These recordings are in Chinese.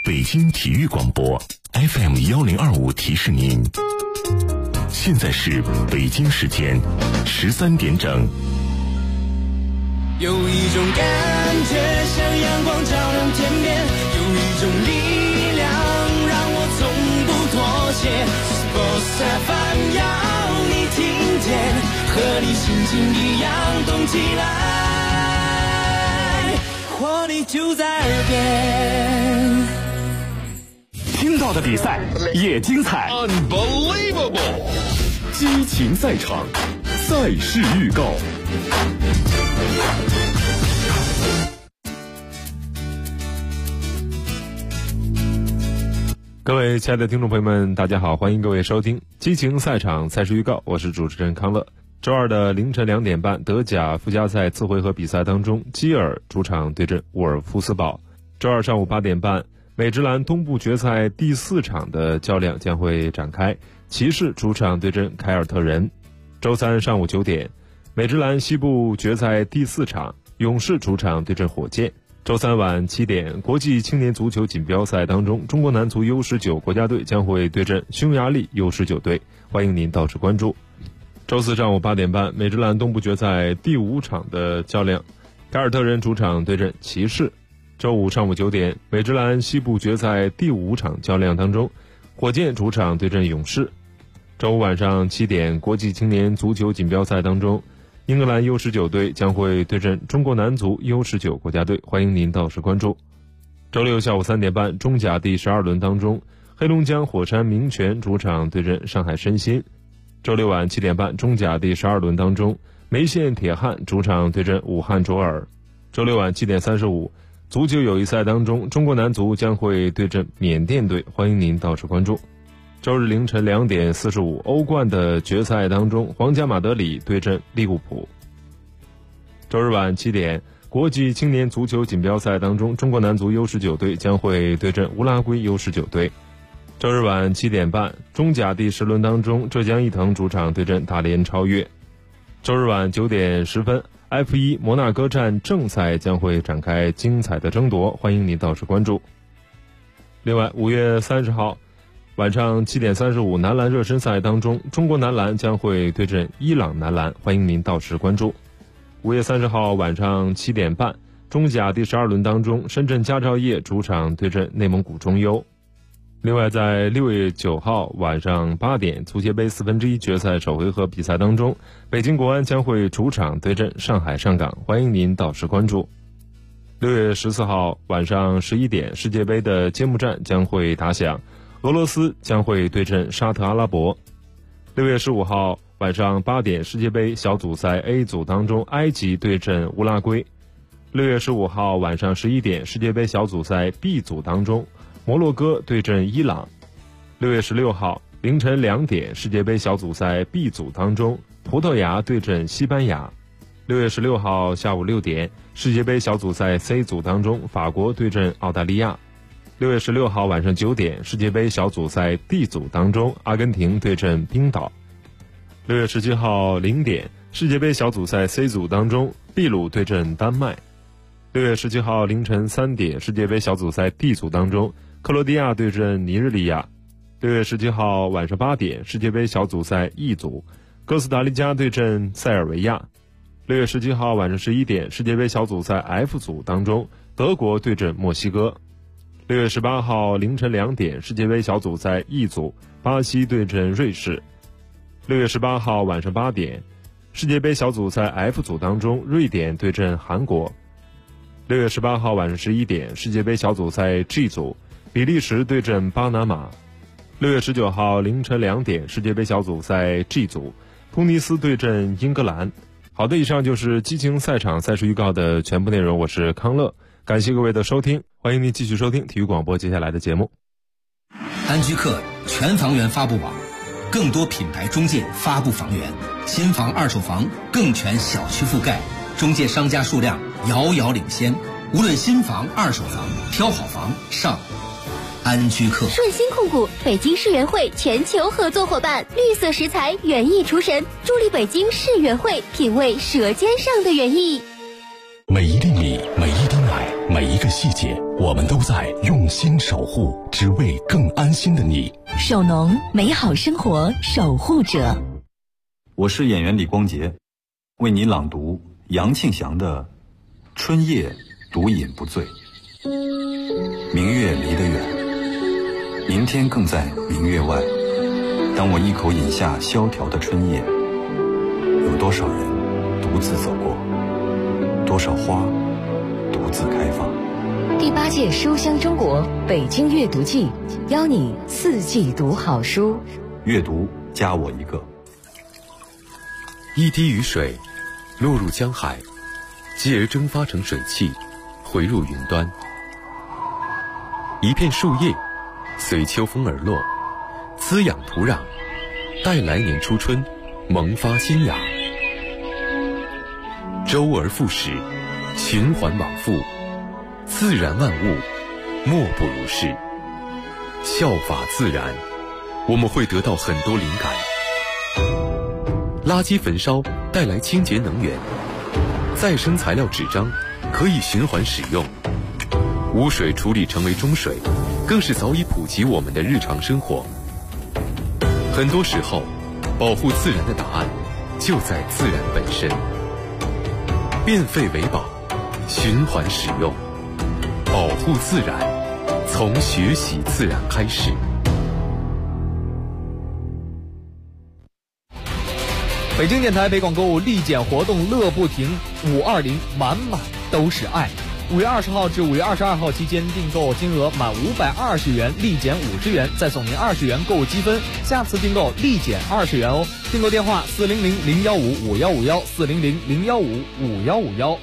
北京体育广播 FM1025提示您，现在是北京时间13点整。 有一种感觉像阳光照亮天边，有一种力量让我从不妥协。Sports FM 要你听见，和你心情一样动起来，活力就在耳边。 听到的比赛也精彩 Unbelievable 激情赛场，赛事预告。 各位亲爱的听众朋友们，大家好，欢迎各位收听激情赛场赛事预告，我是主持人康乐。周二的凌晨2点半，德甲附加赛次回合比赛当中，基尔主场对阵沃尔夫斯堡。周二上午8点半，美职篮东部决赛第4场的较量将会展开，骑士主场对阵凯尔特人。周三上午9点，美职篮西部决赛第4场，勇士主场对阵火箭。周三晚7点，国际青年足球锦标赛当中，中国男足 U19 国家队将会对阵匈牙利 U19 队，欢迎您到时关注。周四上午8点半，美职篮东部决赛第5场的较量，凯尔特人主场对阵骑士。周五上午9点，美职篮西部决赛第5场较量当中，火箭主场对阵勇士。周五晚上7点，国际青年足球锦标赛当中，英格兰 U19 队将会对阵中国男足 U19 国家队，欢迎您到时关注。周六下午3点半，中甲第12轮当中，黑龙江火山明泉主场对阵上海申鑫。周六晚7点半，中甲第12轮当中，梅县铁汉主场对阵武汉卓尔。周六晚7点35，足球友谊赛当中，中国男足将会对阵缅甸队，欢迎您到时关注。周日凌晨2点45，欧冠的决赛当中，皇家马德里对阵利物浦。周日晚7点，国际青年足球锦标赛当中，中国男足 U19 队将会对阵乌拉圭 U19 队。周日晚7点半，中甲第10轮当中，浙江毅腾主场对阵大连超越。周日晚9点10分，F1 摩纳哥站正赛将会展开精彩的争夺，欢迎您到时关注。另外5月30号晚上7点35，男篮热身赛当中，中国男篮将会对阵伊朗男篮，欢迎您到时关注。5月30号晚上7点半，中甲第12轮当中，深圳佳兆业主场对阵内蒙古中优。另外在6月9号晚上8点，足协杯1/4决赛首回合比赛当中，北京国安将会主场对阵上海上港，欢迎您到时关注。6月14号晚上11点，世界杯的揭幕战将会打响，俄罗斯将会对阵沙特阿拉伯。6月15号晚上8点，世界杯小组赛 A 组当中，埃及对阵乌拉圭。6月15号晚上11点，世界杯小组赛 B 组当中，摩洛哥对阵伊朗。6月16号凌晨2点，世界杯小组赛 B 组当中，葡萄牙对阵西班牙。6月16号下午6点，世界杯小组赛 C 组当中，法国对阵澳大利亚。6月16号晚上9点，世界杯小组赛 D 组当中，阿根廷对阵冰岛。6月17号0点，世界杯小组赛 C 组当中，秘鲁对阵丹麦。6月17号凌晨3点，世界杯小组赛 D 组当中，克罗地亚对阵尼日利亚。6月17号晚上8点，世界杯小组赛 E 组，哥斯达黎加对阵塞尔维亚。6月17号晚上11点，世界杯小组赛 F 组当中，德国对阵墨西哥。6月18号凌晨2点，世界杯小组赛 E 组，巴西对阵瑞士。6月18号晚上8点，世界杯小组赛 F 组当中，瑞典对阵韩国。6月18号晚上11点，世界杯小组赛 G 组，比利时对阵巴拿马。6月19号凌晨2点，世界杯小组赛 G 组，突尼斯对阵英格兰。好的，以上就是激情赛场赛事预告的全部内容，我是康乐，感谢各位的收听，欢迎您继续收听体育广播接下来的节目。 安居客全房源发布网，更多品牌中介发布房源，新房二手房更全小区覆盖，中介商家数量遥遥领先，无论新房二手房，挑好房上安居客。 顺鑫控股，北京世园会全球合作伙伴，绿色食材园艺厨神，助力北京世园会品味舌尖上的园艺。 每一粒米，每一滴奶，每一个细节， 我们都在用心守护，只为更安心的你。 守农，美好生活守护者。 我是演员李光洁，为你朗读杨庆祥的《春夜独饮不醉》。明月离得远，明天更在明月外。当我一口饮下萧条的春夜，有多少人独自走过，多少花独自开放。 第8届书香中国北京阅读季，邀你4季读好书。 阅读加我一个。 一滴雨水落入江海，继而蒸发成水汽，回入云端。一片树叶随秋风而落，滋养土壤，待来年初春萌发新芽。周而复始，循环往复，自然万物莫不如是。效法自然，我们会得到很多灵感。垃圾焚烧带来清洁能源，再生材料纸张可以循环使用，污水处理成为中水，更是早已普及我们的日常生活。很多时候，保护自然的答案就在自然本身。变废为宝，循环使用，保护自然，从学习自然开始。 北京电台北广购物立减活动乐不停，520满满都是爱。5月20号至5月22号期间，订购金额满520元立减50元，再送您20元购物积分，下次订购立减20元哦。订购电话400-015-5151，400-015-5151。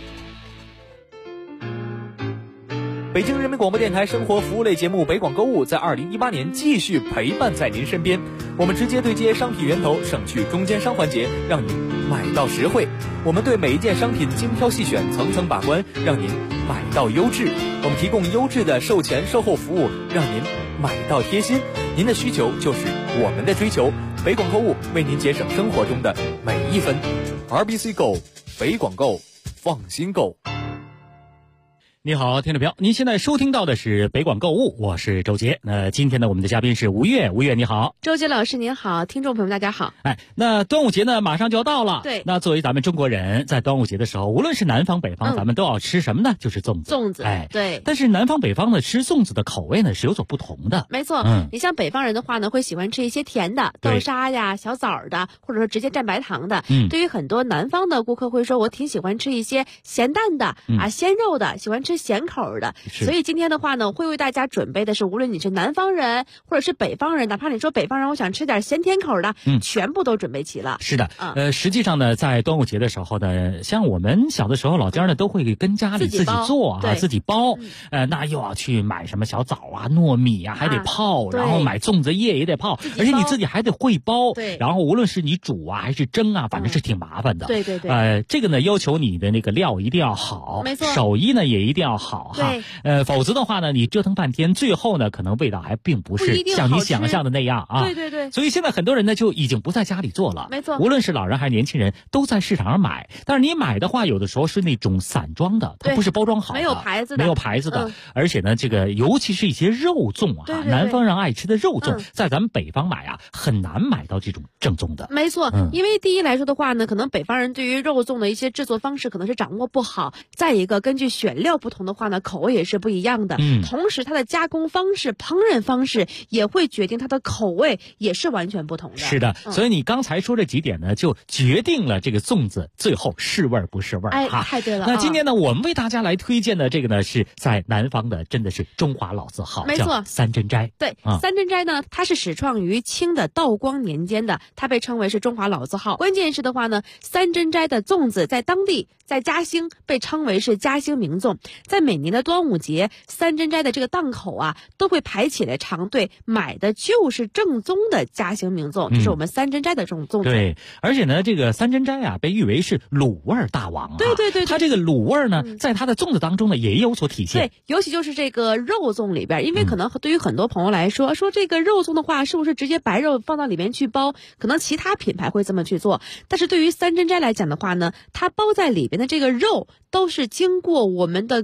北京人民广播电台生活服务类节目北广购物在2018年继续陪伴在您身边，我们直接对接商品源头，省去中间商环节，让您买到实惠。我们对每一件商品精挑细选，层层把关，让您买到优质。我们提供优质的售前售后服务，让您买到贴心。您的需求就是我们的追求，北广购物为您节省生活中的每一分。RBC Go， 北广购，放心购。 你好，听众朋友，您现在收听到的是北广购物，我是周杰。那今天呢，我们的嘉宾是吴越，吴越你好。 周杰老师您好，听众朋友们大家好。 那端午节呢马上就要到了， 对。 那作为咱们中国人，在端午节的时候，无论是南方北方，咱们都要吃什么呢？就是粽子。 粽子，对。 但是南方北方呢，吃粽子的口味呢是有所不同的。 没错，你像北方人的话呢，会喜欢吃一些甜的，豆沙呀、小枣的，或者说直接蘸白糖的。对于很多南方的顾客会说，我挺喜欢吃一些咸淡的鲜肉的，喜欢吃咸口的。所以今天的话呢，会为大家准备的是，无论你是南方人或者是北方人，哪怕你说北方人我想吃点咸甜口的，全部都准备齐了。 是的，实际上呢，在端午节的时候呢，像我们小的时候，老家呢都会跟家里自己做自己包，那又要去买什么小枣啊、糯米啊，还得泡，然后买粽子叶也得泡，而且你自己还得会包，然后无论是你煮啊还是蒸啊，反正是挺麻烦的。 对。 这个呢要求你的那个料一定要好， 没错， 手艺呢也一定要好哈。否则的话呢，你折腾半天，最后呢，可能味道还并不是像你想象的那样啊。 对。 所以现在很多人呢，就已经不在家里做了。 没错。 无论是老人还是年轻人，都在市场上买。但是你买的话，有的时候是那种散装的，它不是包装好的， 没有牌子的。 而且呢，这个尤其是一些肉粽啊，南方人爱吃的肉粽，在咱们北方买啊，很难买到这种正宗的。 没错，因为第一来说的话呢，可能北方人对于肉粽的一些制作方式可能是掌握不好，再一个根据选料不同的话呢，口味也是不一样的。同时它的加工方式、烹饪方式也会决定它的口味也是完全不同的。 是的，所以你刚才说这几点呢，就决定了这个粽子最后是味儿不是味儿。 太对了。 那今天呢，我们为大家来推荐的这个呢，是在南方的，真的是中华老字号， 没错， 叫三珍斋。 对，三珍斋呢，它是始创于清的道光年间的，它被称为是中华老字号。关键是的话呢，三珍斋的粽子在当地，在嘉兴被称为是嘉兴名粽。在每年的端午节，三珍斋的这个档口啊，都会排起来长队，买的就是正宗的嘉兴名粽，就是我们三珍斋的这种粽子。 对，而且呢，这个三珍斋啊，被誉为是卤味大王啊。 对， 它这个卤味呢，在它的粽子当中呢，也有所体现。 对，尤其就是这个肉粽里边，因为可能对于很多朋友来说，说这个肉粽的话，是不是直接白肉放到里面去包？可能其他品牌会这么去做，但是对于三珍斋来讲的话呢，它包在里边的这个肉都是经过我们的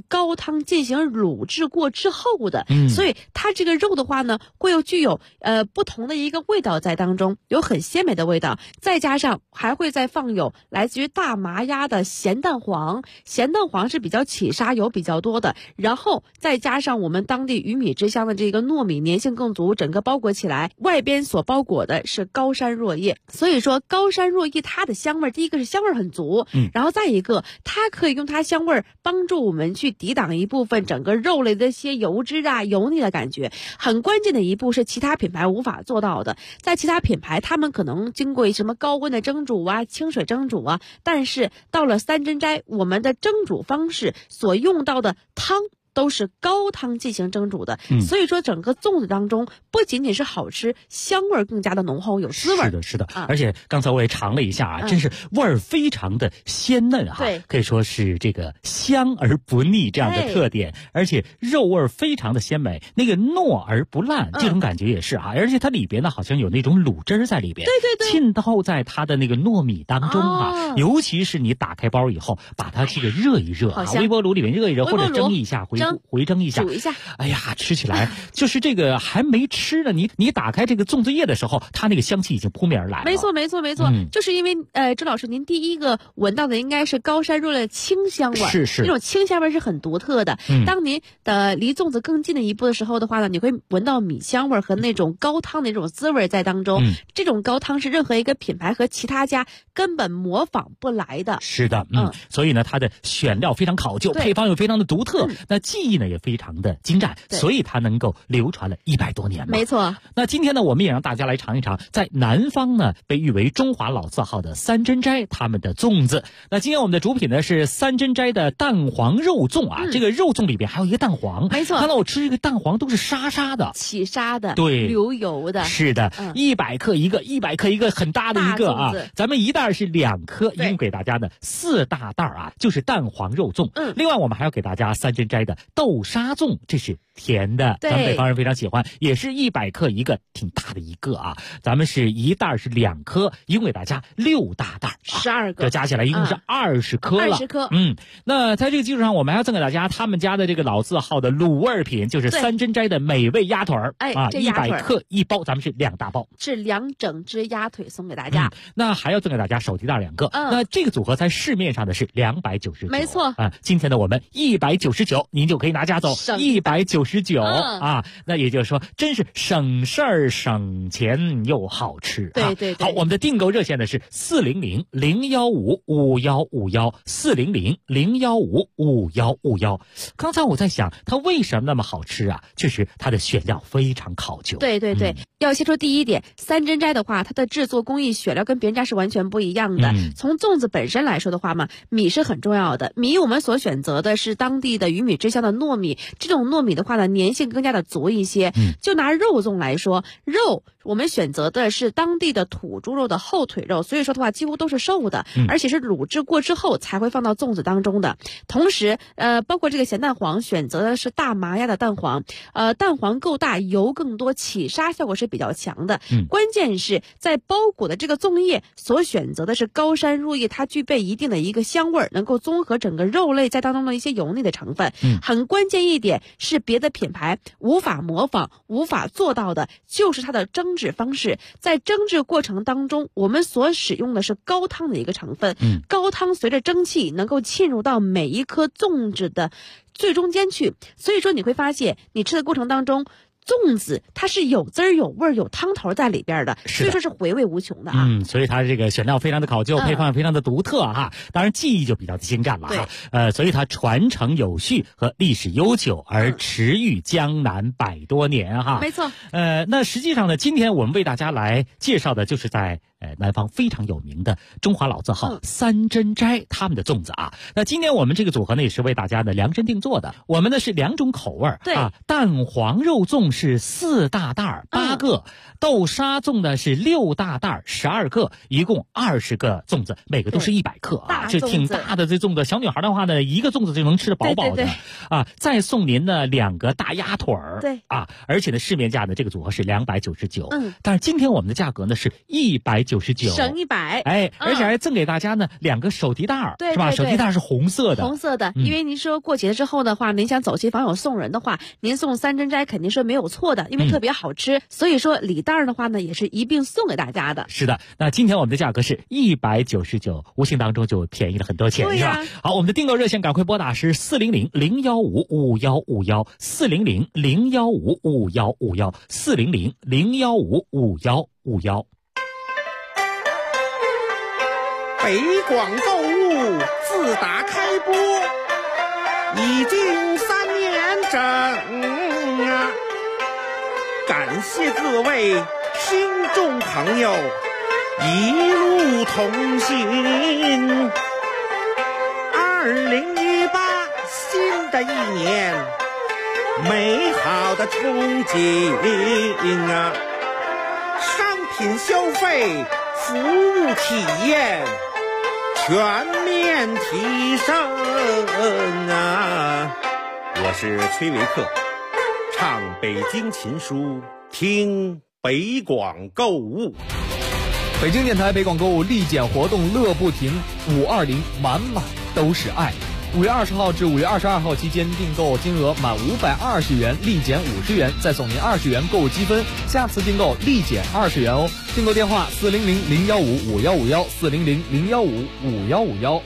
高汤进行卤制过之后的，所以它这个肉的话呢，会有具有不同的一个味道在当中，有很鲜美的味道，再加上还会再放有来自于大麻鸭的咸蛋黄，咸蛋黄是比较起沙油比较多的，然后再加上我们当地鱼米之乡的这个糯米，粘性更足，整个包裹起来，外边所包裹的是高山若叶，所以说高山若叶它的香味，第一个是香味很足，然后再一个它可以用它香味帮助我们去抵挡一部分整个肉类的一些油脂啊油腻的感觉。很关键的一步是其他品牌无法做到的，在其他品牌他们可能经过什么高温的蒸煮啊清水蒸煮啊，但是到了三珍斋，我们的蒸煮方式所用到的汤都是高汤进行蒸煮的，所以说整个粽子当中不仅仅是好吃，香味更加的浓厚，有滋味。 是的，是的，而且刚才我也尝了一下啊，真是味儿非常的鲜嫩哈， 对， 可以说是这个香而不腻这样的特点，而且肉味非常的鲜美，那个糯而不烂，这种感觉也是啊，而且它里边呢好像有那种卤汁在里边， 对， 浸透在它的那个糯米当中啊，尤其是你打开包以后，把它这个热一热啊，微波炉里面热一热，或者蒸一下，回蒸一下， 煮一下， 哎呀，吃起来就是这个还没吃呢，你打开这个粽子叶的时候，它那个香气已经扑面而来了。 没错，就是因为周老师您第一个闻到的应该是高山若叶的清香味， 是那种清香味是很独特的。当您离粽子更近的一步的时候的话呢，你会闻到米香味和那种高汤的那种滋味在当中。这种高汤是任何一个品牌和其他家根本模仿不来的。 是的，所以呢，它的选料非常考究，配方又非常的独特，那技艺呢也非常的精湛，所以它能够流传了100多年嘛。 没错。 那今天呢，我们也让大家来尝一尝，在南方呢被誉为中华老字号的三珍斋他们的粽子。那今天我们的主品呢是三珍斋的蛋黄肉粽啊，这个肉粽里边还有一个蛋黄， 没错。 看到我吃这个蛋黄都是沙沙的， 起沙的， 对， 流油的。 是的，100克一个，100克一个，很大的一个啊。咱们一袋是2颗，一共给大家呢4大袋啊，就是蛋黄肉粽。另外我们还要给大家三珍斋的豆沙粽，这是甜的，咱们北方人非常喜欢，也是100克一个，挺大的一个啊。咱们是一袋是2颗，一共给大家6大袋 ，12个， 这加起来一共是20颗了。 20颗。 那在这个基础上，我们还要赠给大家他们家的这个老字号的卤味品，就是三珍斋的美味鸭腿儿啊，100克一包，咱们是2大包， 是2整只鸭腿送给大家。 那还要赠给大家手提袋2个。那这个组合在市面上的是299， 没错啊。今天呢，我们199，您就可以拿家走199啊。那也就是说，真是省事儿、省钱又好吃。 对。 好，我们的订购热线呢是400-015-5151，400-015-5151。刚才我在想，它为什么那么好吃啊？确实，它的选料非常考究。 对，要先说第一点，三珍斋的话，它的制作工艺、选料跟别人家是完全不一样的。从粽子本身来说的话嘛，米是很重要的。米我们所选择的是当地的鱼米之乡的糯米，这种糯米的话呢，粘性更加的足一些。就拿肉粽来说，肉我们选择的是当地的土猪肉的后腿肉，所以说的话几乎都是瘦的，而且是卤制过之后才会放到粽子当中的。同时包括这个咸蛋黄选择的是大麻鸭的蛋黄，蛋黄够大，油更多，起沙效果是比较强的。关键是在包裹的这个粽叶所选择的是高山若叶，它具备一定的一个香味，能够综合整个肉类在当中的一些油腻的成分。很关键一点是别的品牌无法模仿、无法做到的，就是它的蒸制方式。在蒸制过程当中，我们所使用的是高汤的一个成分。高汤随着蒸汽能够浸入到每一颗粽子的最中间去，所以说你会发现你吃的过程当中，粽子它是有滋儿有味儿有汤头在里边的，所以说是回味无穷的啊。 所以它这个选料非常的考究，配方非常的独特哈。当然技艺就比较的精湛了哈。所以它传承有序和历史悠久，而驰誉江南100多年哈。 没错。 那实际上呢，今天我们为大家来介绍的就是在南方非常有名的中华老字号三珍斋他们的粽子啊。那今天我们这个组合呢也是为大家呢量身定做的，我们呢是2种口味蛋黄肉粽是4大袋8个，豆沙粽呢是6大袋12个，一共20个粽子，每个都是100克啊，这挺大的这粽子。小女孩的话呢，一个粽子就能吃得饱饱的啊。再送您呢2个大鸭腿儿，而且呢市面价呢这个组合是299，但是今天我们的价格呢是199。 199， 省100。 而且还赠给大家呢2个手提袋， 对， 是吧？手提袋是红色的。 红色的，因为您说过节之后的话，您想走亲访友送人的话，您送3珍斋肯定是没有错的，因为特别好吃。所以说礼袋的话呢，也是一并送给大家的。 是的，那今天我们的价格是199，无形当中就便宜了很多钱，是吧？好，我们的订购热线赶快拨打是400-015-5151，400-015-5151，400-015-5151。 北广购物自打开播已经3年整啊，感谢各位听众朋友一路同行。2018新的一年，美好的憧憬啊，商品消费、服务体验全面提升啊！我是崔维克，唱北京琴书，听北广购物。 北京电台北广购物立减活动乐不停，520满满都是爱。5月20号至5月22号期间，订购金额满520元立减50元，再送您20元购物积分，下次订购立减20元哦。订购电话400-015-5151，400-015-5151。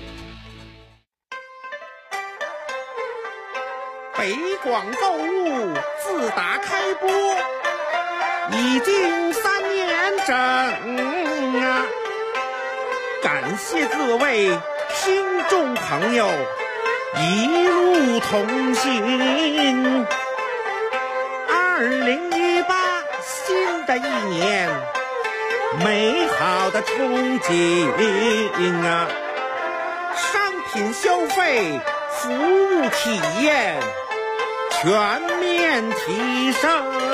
北广购物自打开播已经3年整啊，感谢各位听众朋友一路同行。2018新的一年，美好的憧憬啊，商品消费、服务体验全面提升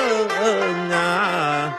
啊！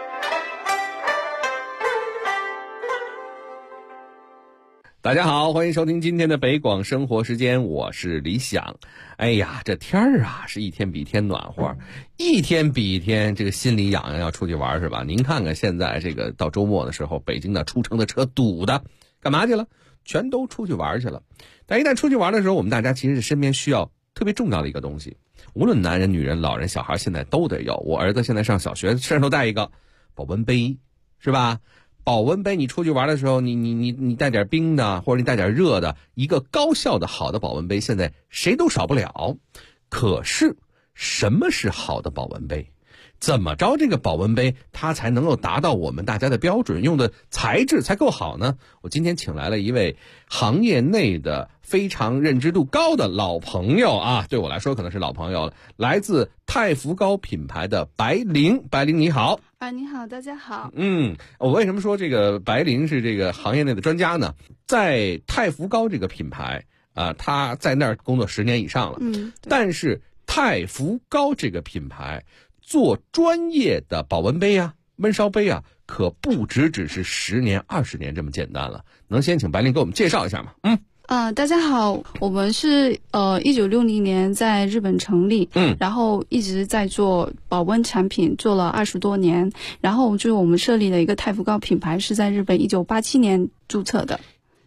大家好，欢迎收听今天的北广生活时间，我是李想。哎呀，这天儿啊是一天比一天暖和，一天比一天这个心里痒痒，要出去玩是吧？您看看现在这个到周末的时候，北京的出城的车堵的，干嘛去了？全都出去玩去了。但一旦出去玩的时候，我们大家其实身边需要特别重要的一个东西，无论男人、女人、老人、小孩，现在都得有。我儿子现在上小学，身上都带一个保温杯，是吧？保温杯，你出去玩的时候，你带点冰的，或者你带点热的，一个高效的好的保温杯，现在谁都少不了。可是，什么是好的保温杯？怎么着这个保温杯它才能够达到我们大家的标准，用的材质才够好呢？我今天请来了一位行业内的非常认知度高的老朋友啊，对我来说可能是老朋友了，来自太福膏品牌的白灵。白灵你好。 你好，大家好。 我为什么说这个白灵是这个行业内的专家呢？在太福膏这个品牌他在那儿工作10年以上了。但是太福膏这个品牌做专业的保温杯啊、焖烧杯啊，可不只是10年、20年这么简单了。能先请白灵给我们介绍一下吗？ 大家好，我们是1960年在日本成立，然后一直在做保温产品，做了20多年。然后就是我们设立了一个太福膏品牌，是在日本1987年注册的。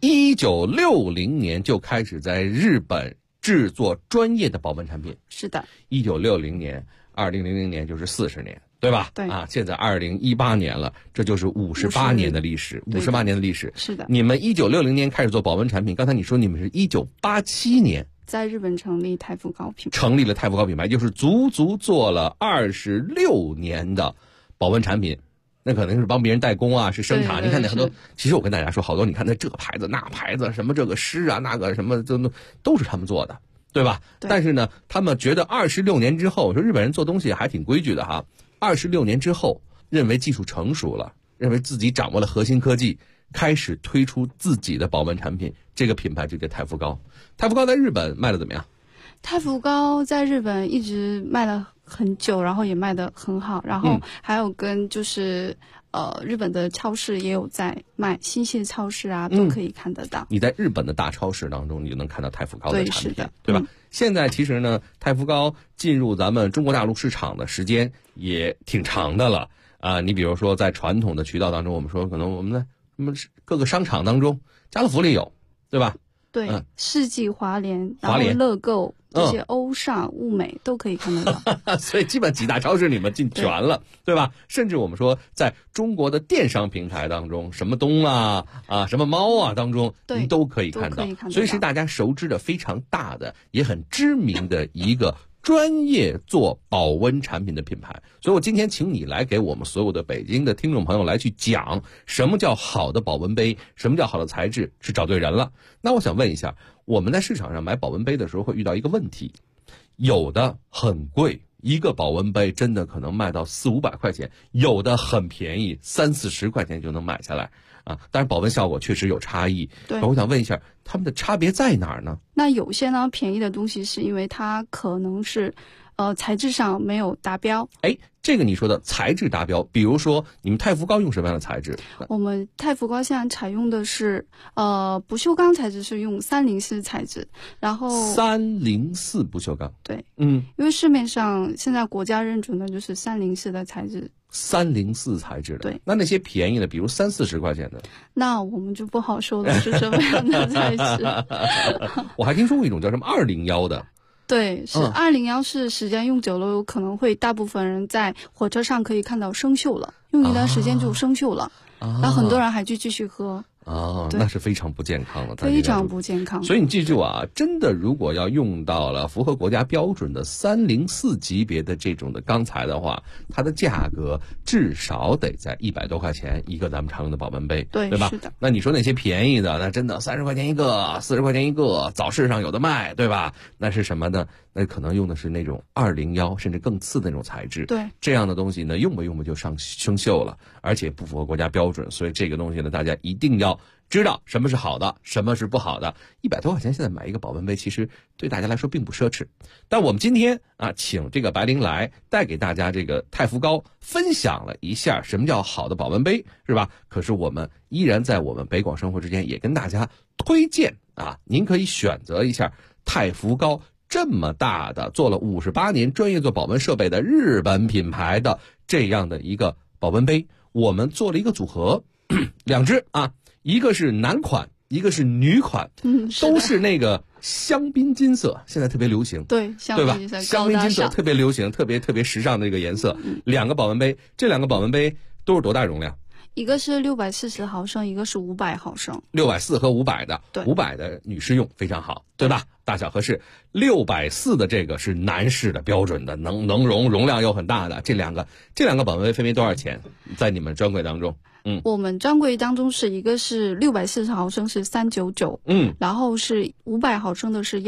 1960年就开始在日本制作专业的保温产品。 是的。 1960年，2000年就是40年。对吧？ 对啊，现在2018年了，这就是58年的历史，58年的历史。 是的。 你们1960年开始做保温产品，刚才你说你们是1987年在日本成立太福膏品牌， 成立了太福膏品牌，就是足足做了26年的保温产品。那可能是帮别人代工啊，是生产。你看那很多，其实我跟大家说，好多你看那这个牌子那牌子，什么这个诗啊那个什么，都是他们做的，对吧？ 对。 但是呢，他们觉得26年之后，我说日本人做东西还挺规矩的哈。26年之后，认为技术成熟了，认为自己掌握了核心科技，开始推出自己的保温产品，这个品牌就叫太福膏。太福膏在日本卖的怎么样？ 太福膏在日本一直卖了很久，然后也卖得很好，然后还有跟就是日本的超市也有在卖，新泻超市啊都可以看得到。 你在日本的大超市当中，你就能看到太福膏的产品， 对，是的， 对吧？现在其实呢，太福膏进入咱们中国大陆市场的时间也挺长的了。 你比如说在传统的渠道当中，我们说可能我们的什么各个商场当中，家乐福里有，对吧？ 对，世纪华联，然后乐购这些欧尚、物美都可以看得到。 所以基本几大超市你们进全了， 对吧？甚至我们说在中国的电商平台当中，什么东啊什么猫啊当中，您都可以看到。所以是大家熟知的非常大的，也很知名的一个专业做保温产品的品牌。所以我今天请你来给我们所有的北京的听众朋友来去讲什么叫好的保温杯，什么叫好的材质，是找对人了。那我想问一下，我们在市场上买保温杯的时候会遇到一个问题，有的很贵，一个保温杯真的可能卖到400-500块钱，有的很便宜，30-40块钱就能买下来但是保温效果确实有差异。 对， 我想问一下，他们的差别在哪儿呢？ 那有些呢便宜的东西是因为它可能是材质上没有达标。 这个你说的材质达标，比如说你们太福膏用什么样的材质？ 我们太福膏现在采用的是不锈钢材质，是用304材质，然后 304不锈钢。 对，因为市面上现在国家认准的就是304的材质。 304材质的。 对， 那些便宜的，比如30-40块钱的， 那我们就不好说了是什么样的材质。 我还听说过一种叫什么201的。 对，是201，是时间用久了有可能会大部分人在火车上可以看到生锈了，用一段时间就生锈了，然后很多人还去继续喝。 那是非常不健康的， 非常不健康。 所以你记住真的如果要用到了符合国家标准的304级别的这种的钢材的话，它的价格至少得在100多块钱一个咱们常用的保温杯，对吧？ 是的。 那你说那些便宜的，那真的30块钱一个，40块钱一个，早市上有的卖，对吧？那是什么呢？那可能用的是那种201甚至更次的那种材质。 对， 这样的东西呢，用不就生锈了，而且不符合国家标准。所以这个东西呢，大家一定要知道什么是好的，什么是不好的。100多块钱现在买一个保温杯，其实对大家来说并不奢侈。但我们今天请这个白灵来带给大家这个太福膏，分享了一下什么叫好的保温杯，是吧？可是我们依然在我们北广生活之间也跟大家推荐您可以选择一下太福膏这么大的做了58年专业做保温设备的日本品牌的这样的一个保温杯。我们做了一个组合，2只一个是男款，一个是女款，都是那个香槟金色，现在特别流行， 对吧？香槟金色特别流行，特别时尚的这个颜色。2个保温杯，这2个保温杯都是多大容量？ 一个是640毫升，一个是500毫升。 640和500的， 对 ，500的女士用非常好，对吧？大小合适。640的这个是男士的标准的，能容量又很大的。这两个保温杯分别多少钱？在你们专柜当中？ 我们专柜当中是一个是640毫升是399，然后是500毫升的是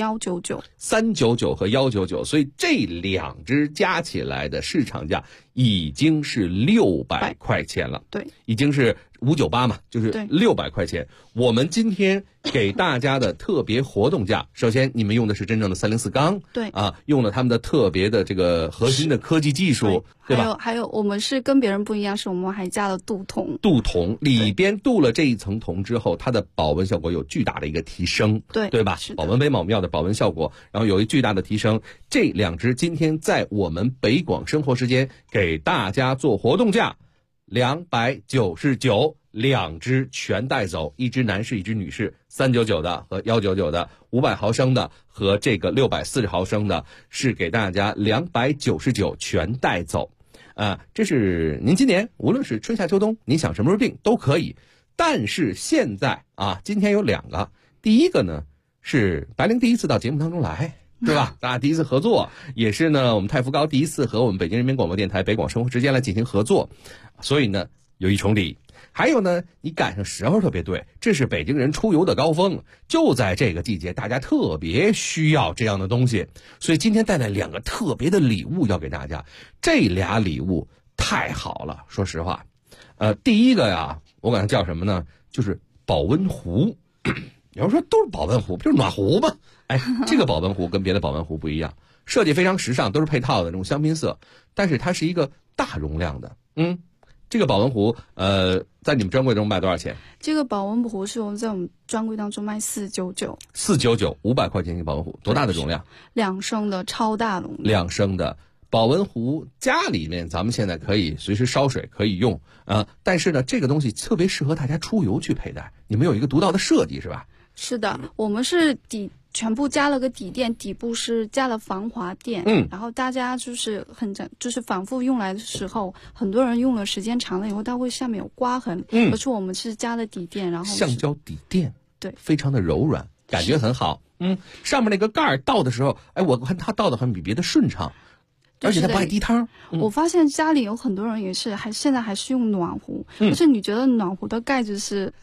199，399 和199，所以这2只加起来的市场价已经是600块钱了， 对， 已经是598嘛，就是600块钱。我们今天给大家的特别活动价，首先你们用的是真正的304钢， 对用了他们的特别的这个核心的科技技术，对吧？ 还有我们是跟别人不一样，是我们还加了镀铜， 里边镀了这一层铜之后，它的保温效果有巨大的一个提升，对吧？保温杯美妙的保温效果，然后有一巨大的提升。这2只今天在我们北广生活时间给大家做活动价299，2只全带走，一只男士一只女士，399的和199的，500毫升的和这个640毫升的，是给大家299全带走。这是您今年无论是春夏秋冬，您想什么时候定都可以。但是现在今天有2个，第一个呢是白灵第一次到节目当中来，对吧？大家第一次合作，也是呢我们太福膏第一次和我们北京人民广播电台北广生活之间来进行合作，所以呢有一重礼。还有呢，你赶上时候特别对，这是北京人出游的高峰，就在这个季节，大家特别需要这样的东西，所以今天带来2个特别的礼物要给大家。这俩礼物太好了，说实话，第一个呀，我管它叫什么呢？就是保温壶。有人说都是保温壶，不就是暖壶吗？这个保温壶跟别的保温壶不一样，设计非常时尚，都是配套的这种香槟色，但是它是一个大容量的。这个保温壶，在你们专柜中卖多少钱？ 这个保温壶是在我们专柜当中卖499，500 块钱一个保温壶，多大的容量？ 2升的超大容量。 2升的保温壶家里面咱们现在可以随时烧水可以用但是呢，这个东西特别适合大家出游去佩戴。你们有一个独到的设计是吧？ 是的，我们是全部加了个底垫，底部是加了防滑垫。然后大家就是反复用来的时候，很多人用了时间长了以后，它会下面有刮痕。可是我们是加了底垫，然后橡胶底垫， 对， 非常的柔软，感觉很好。上面那个盖儿倒的时候，我看它倒的很比别的顺畅。而且它不爱滴汤。 我发现家里有很多人也是，现在还是用暖壶，可是你觉得暖壶的盖子是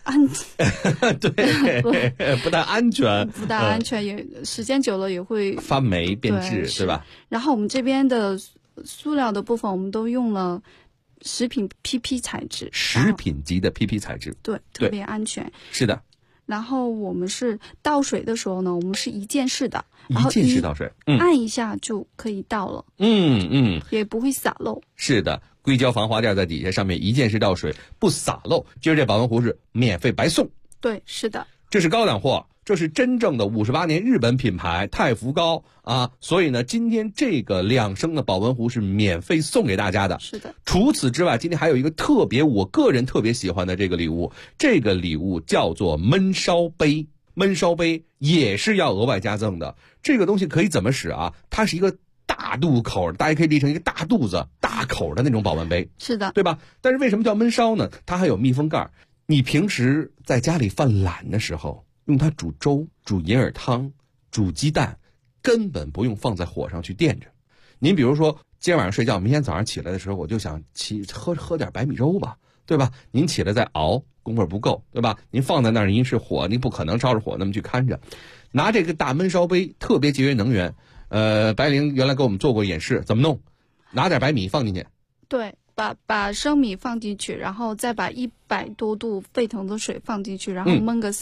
对，不太安全， 不大安全，也时间久了也会发霉变质，对吧？ 然后我们这边的塑料的部分，我们都用了食品 PP 材质， 食品级的 PP 材质， 对，特别安全。 是的。 然后我们是倒水的时候呢，我们是一键式的， 一键式倒水， 按一下就可以倒了，也不会洒漏。 是的，硅胶防滑垫在底下，上面一键式倒水，不洒漏。今儿这保温壶是免费白送。 对，是的， 这是高档货，这是真正的58年日本品牌太福高啊！所以呢，今天这个2升的保温壶是免费送给大家的。 是的。 除此之外，今天还有一个我个人特别喜欢的这个礼物，这个礼物叫做焖烧杯。焖烧杯也是要额外加赠的。这个东西可以怎么使啊？它是一个大肚口，大家可以理成一个大肚子、大口的那种保温杯。 是的， 对吧？但是为什么叫焖烧呢？它还有密封盖。你平时在家里犯懒的时候，用它煮粥、煮银耳汤、煮鸡蛋，根本不用放在火上去垫着。您比如说，今天晚上睡觉，明天早上起来的时候，我就想喝点白米粥吧，对吧？您起来再熬，功夫不够，对吧？您放在那儿，您是火，您不可能照着火那么去看着。拿这个大焖烧杯特别节约能源。白灵原来给我们做过演示，怎么弄？拿点白米放进去， 对，把生米放进去，然后再把100多度沸腾的水放进去，然后焖个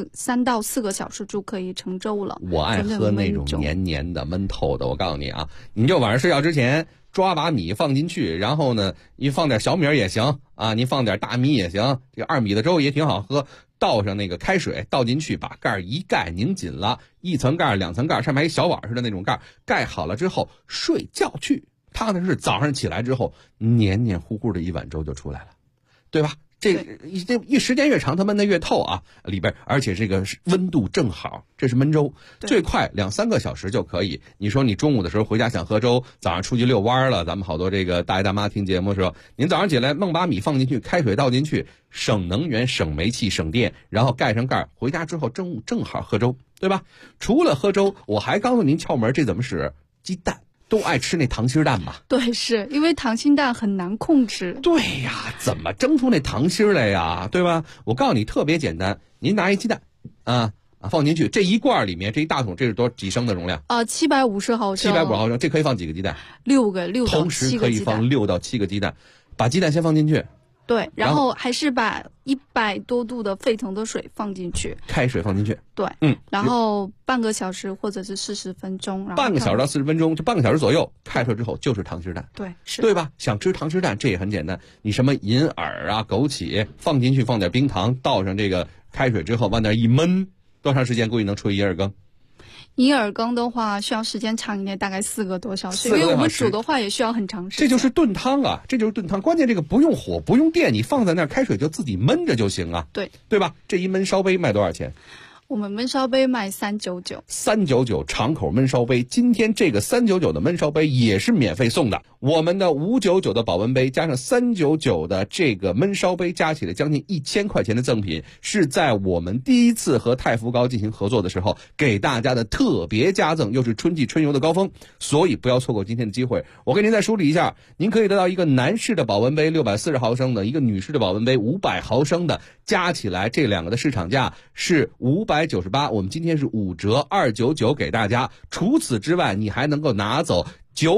3到4个小时就可以成粥了。 我爱喝那种黏黏的、焖透的。我告诉你啊，你就晚上睡觉之前抓把米放进去，然后呢，你放点小米也行啊，你放点大米也行，这个2米的粥也挺好喝。倒上那个开水，倒进去，把盖一盖，拧紧了，1层盖、2层盖，上面还一小碗似的那种盖，盖好了之后睡觉去。踏踏实实早上起来之后，黏黏糊糊的一碗粥就出来了，对吧？这时间越长，它焖得越透啊，里边而且这个温度正好，这是焖粥，最快2-3个小时就可以。你说你中午的时候回家想喝粥，早上出去遛弯了，咱们好多这个大爷大妈听节目的时候，您早上起来弄把米放进去，开水倒进去，省能源、省煤气、省电，然后盖上盖，回家之后中午正好喝粥，对吧？除了喝粥，我还告诉您窍门，这怎么使？鸡蛋。都爱吃那溏心蛋吧？ 对，是因为溏心蛋很难控制。 对呀，怎么蒸出那溏心来呀？对吧？我告诉你，特别简单，您拿一鸡蛋放进去，这一罐里面这一大桶，这是几升的容量 ？750毫升。 750毫升，这可以放几个鸡蛋 ？6到7个。 同时可以放6到7个鸡蛋，把鸡蛋先放进去。 对，然后还是把100多度的沸腾的水放进去， 开水放进去。 对，然后半个小时或者是40分钟， 半个小时到40分钟，就半个小时左右，开出来之后就是溏心蛋。 对，是， 对吧？想吃溏心蛋，这也很简单，你什么银耳啊、枸杞放进去，放点冰糖，倒上这个开水之后，往那一焖，多长时间估计能出一银耳羹？ 银耳羹的话需要时间长一点，大概4个多小时，因为我们煮的话也需要很长时间。 这就是炖汤啊，这就是炖汤。关键这个不用火，不用电，你放在那儿，开水就自己焖着就行啊。对吧？这一焖烧杯卖多少钱？ 我们焖烧杯卖399。 399长口焖烧杯，今天这个399的焖烧杯也是免费送的。我们的599的保温杯加上399的这个焖烧杯，加起来将近1000块钱的赠品，是在我们第一次和太福高进行合作的时候给大家的特别加赠，又是春季春游的高峰，所以不要错过今天的机会。我给您再梳理一下，您可以得到一个男士的保温杯640毫升的，一个女士的保温杯500毫升的，加起来这2个的市场价是598，我们今天是5折299给大家。除此之外，你还能够拿走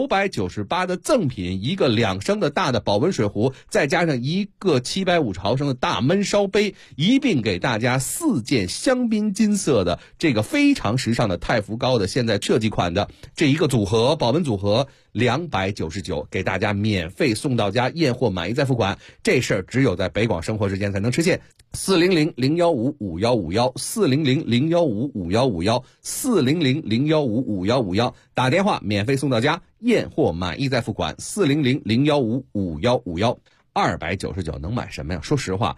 998的赠品，一个2升的大的保温水壶，再加上一个750毫升的大焖烧杯，一并给大家4件香槟金色的这个非常时尚的太福高的现在设计款的这一个组合，保温组合299，给大家免费送到家，验货满意再付款。这事儿只有在北广生活时间才能实现。 ，400-015-5151，400-015-5151，400-015-5151，打电话免费送到家，验货满意再付款，400-015-5151，299能买什么呀？说实话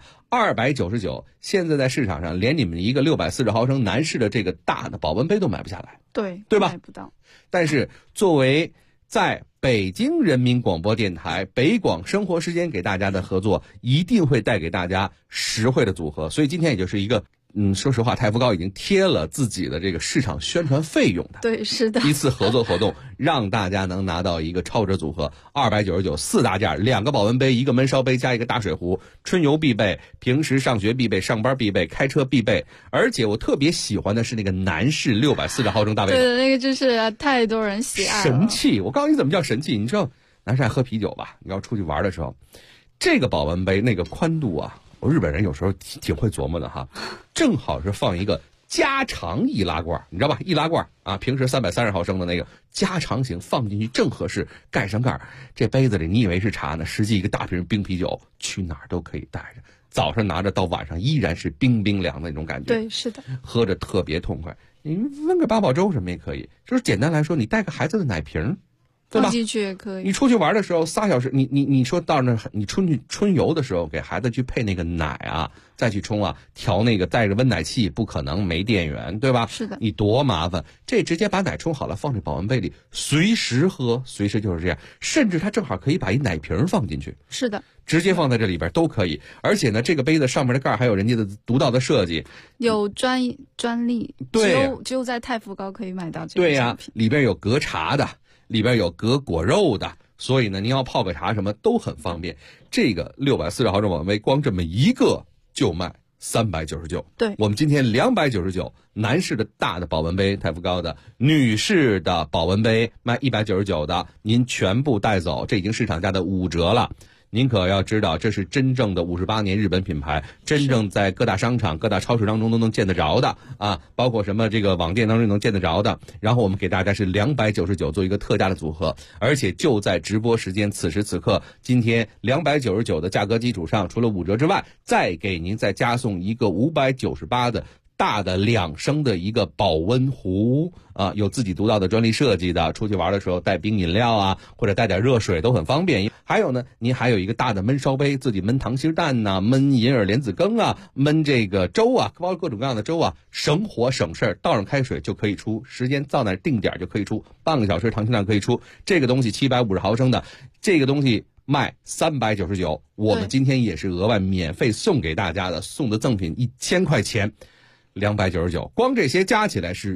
，299现在在市场上连你们一个640毫升男士的这个大的保温杯都买不下来，对吧？ 买不到。 但是作为在北京人民广播电台北广生活时间给大家的合作，一定会带给大家实惠的组合，所以今天也就是一个说实话，太福高已经贴了自己的这个市场宣传费用的， 对，是的， 一次合作活动，让大家能拿到一个超值组合，299 4大件，2个保温杯，1个焖烧杯加1个大水壶，春游必备，平时上学必备，上班必备，开车必备。而且我特别喜欢的是那个男士640毫升大杯， 对，那个就是太多人喜爱了， 神器。我告诉你怎么叫神器，你知道男士爱喝啤酒吧？你要出去玩的时候，这个保温杯那个宽度啊。日本人有时候挺会琢磨的哈，正好是放一个加长易拉罐，你知道吧？易拉罐啊，平时330毫升的那个加长型放进去正合适，盖上盖。这杯子里你以为是茶呢，实际一个大瓶冰啤酒，去哪儿都可以带着，早上拿着到晚上依然是冰冰凉的那种感觉。 对，是的， 喝着特别痛快。你温个八宝粥什么也可以，就是简单来说，你带个孩子的奶瓶。对吧？ 放进去也可以。 你出去玩的时候3小时，你说到那你春游的时候给孩子去配那个奶啊，再去冲啊，调那个带着温奶器，不可能没电源，对吧？ 是的。 你多麻烦，这直接把奶冲好了，放在保温杯里，随时喝，随时就是这样。甚至它正好可以把一奶瓶放进去。 是的。 直接放在这里边都可以。而且呢，这个杯子上面的盖还有人家的独到的设计， 有专利， 对， 只有在太福高可以买到这个对呀，里边有隔茶的。里边有隔果肉的，所以呢，您要泡个茶什么都很方便。这个640毫升保温杯，光这么一个就卖399。 对， 我们今天299，男士的大的保温杯太福高的，女士的保温杯卖199的，您全部带走，这已经市场价的5折了。您可要知道，这是真正的58年日本品牌，真正在各大商场、各大超市当中都能见得着的啊，包括什么这个网店当中能见得着的。然后我们给大家是299做一个特价的组合，而且就在直播时间，此时此刻，今天299的价格基础上，除了5折之外，再给您再加送一个598的。大的2升的一个保温壶啊，有自己独到的专利设计的，出去玩的时候带冰饮料啊，或者带点热水都很方便。还有呢，您还有一个大的焖烧杯，自己焖溏心蛋呐、焖银耳莲子羹啊，焖这个粥啊，包括各种各样的粥啊，省火省事儿，倒上开水就可以出，时间到那定点就可以出，半个小时溏心蛋可以出。这个东西750毫升的，这个东西卖399，我们今天也是额外免费送给大家的，送的赠品1000块钱。299，光这些加起来是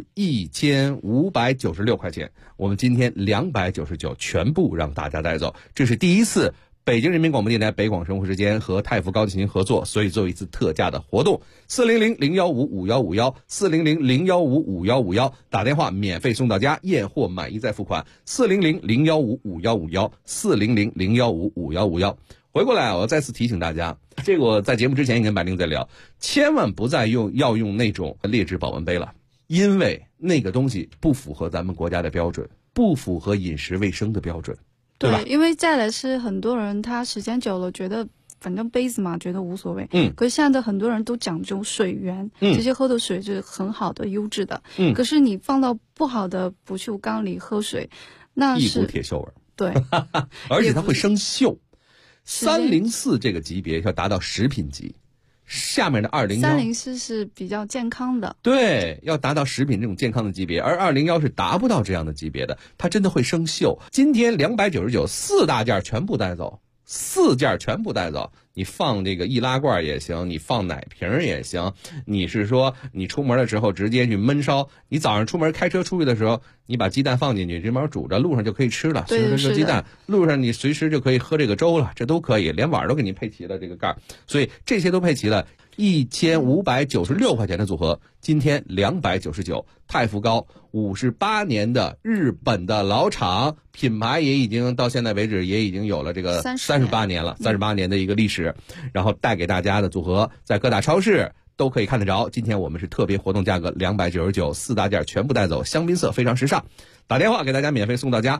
1596块钱。我们今天299全部让大家带走，这是第一次北京人民广播电台北广生活时间和太福高进行合作，所以做一次特价的活动。400-015-5151，400-015-5151，打电话免费送到家，验货满意再付款。400-015-5151，400-015-5151。回过来，我再次提醒大家，这个我在节目之前也跟白灵在聊，千万不再要用那种劣质保温杯了，因为那个东西不符合咱们国家的标准，不符合饮食卫生的标准，对吧？ 因为再来是很多人他时间久了觉得反正杯子嘛，觉得无所谓。可是现在的很多人都讲究水源，这些喝的水是很好的、优质的。可是你放到不好的不锈钢里喝水，那是一股铁锈味。 对， 而且它会生锈。304这个级别要达到食品级，下面的 201，304是比较健康的， 对，要达到食品这种健康的级别，而201是达不到这样的级别的，它真的会生锈。今天299 4大件全部带走，4件全部带走。你放这个易拉罐也行，你放奶瓶也行，你是说你出门的时候直接去焖烧，你早上出门开车出去的时候，你把鸡蛋放进去，这边煮着，路上就可以吃了，随时热鸡蛋，路上你随时就可以喝这个粥了，这都可以，连碗都给你配齐了这个盖，所以这些都配齐了。1596块钱的组合，今天299，太福高58年的日本的老厂，品牌也已经到现在为止也已经有了这个38年了，38年的一个历史，然后带给大家的组合，在各大超市都可以看得着。今天我们是特别活动价格299，4大件全部带走，香槟色非常时尚。打电话给大家免费送到家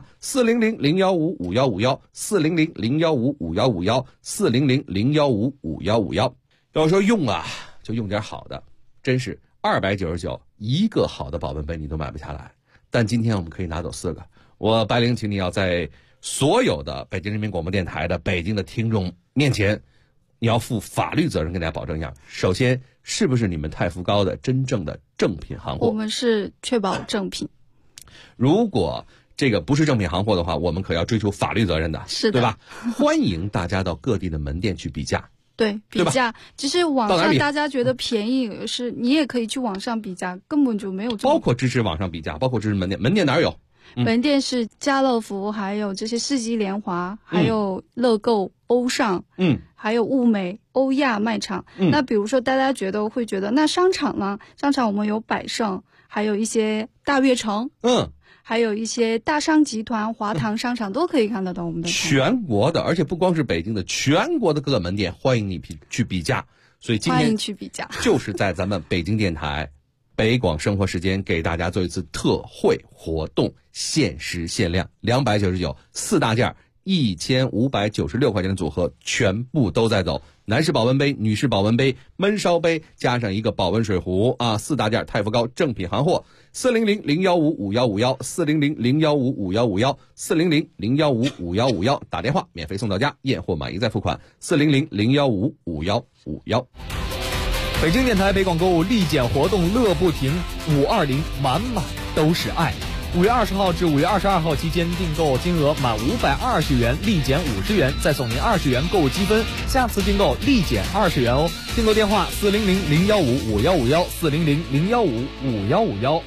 ，400-015-5151，400-015-5151，400-015-5151。 要说用啊，就用点好的，真是299一个好的保温杯你都买不下来。但今天我们可以拿走4个。我白灵请你要在所有的北京人民广播电台的北京的听众面前，你要负法律责任，跟大家保证一下。首先，是不是你们太福高的真正的正品行货？ 我们是确保正品。 如果这个不是正品行货的话，我们可要追究法律责任的， 是的， 对吧？欢迎大家到各地的门店去比价。 对，比价，其实网上大家觉得便宜，是你也可以去网上比价，根本就没有。 包括支持网上比价，包括支持门店，门店哪儿有？ 门店是家乐福，还有这些世纪联华，还有乐购、欧尚，还有物美、欧亚卖场。那比如说大家会觉得，那商场呢？商场我们有百盛，还有一些大悦城，还有一些大商集团、华堂商场都可以看得到我们的全国的，而且不光是北京的，全国的各个门店欢迎你去比价。所以今天欢迎去比价， 就是在咱们北京电台北广生活时间给大家做一次特惠活动，限时限量299 4大件，1596块钱的组合全部都在走。男士保温杯、女士保温杯、焖烧杯，加上一个保温水壶啊，4大件太福高正品行货。400-015-5151，400-015-5151，400-015-5151，打电话免费送到家，验货满意再付款。400-015-5151。 北京电台北广购物立减活动乐不停，520满满都是爱。5月20号至5月22号期间，订购金额满520元立减50元，再送您20元购物积分，下次订购立减20元哦。订购电话400-015-5151，400-015-5151。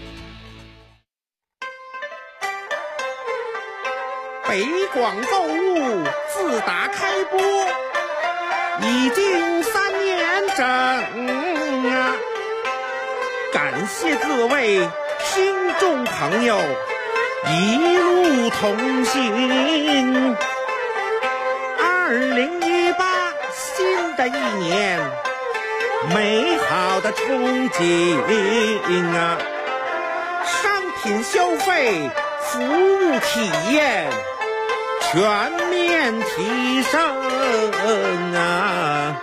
北广购物自打开播已经3年整啊，感谢各位听众朋友一路同行。2018新的一年，美好的憧憬啊，商品消费、服务体验全面提升啊！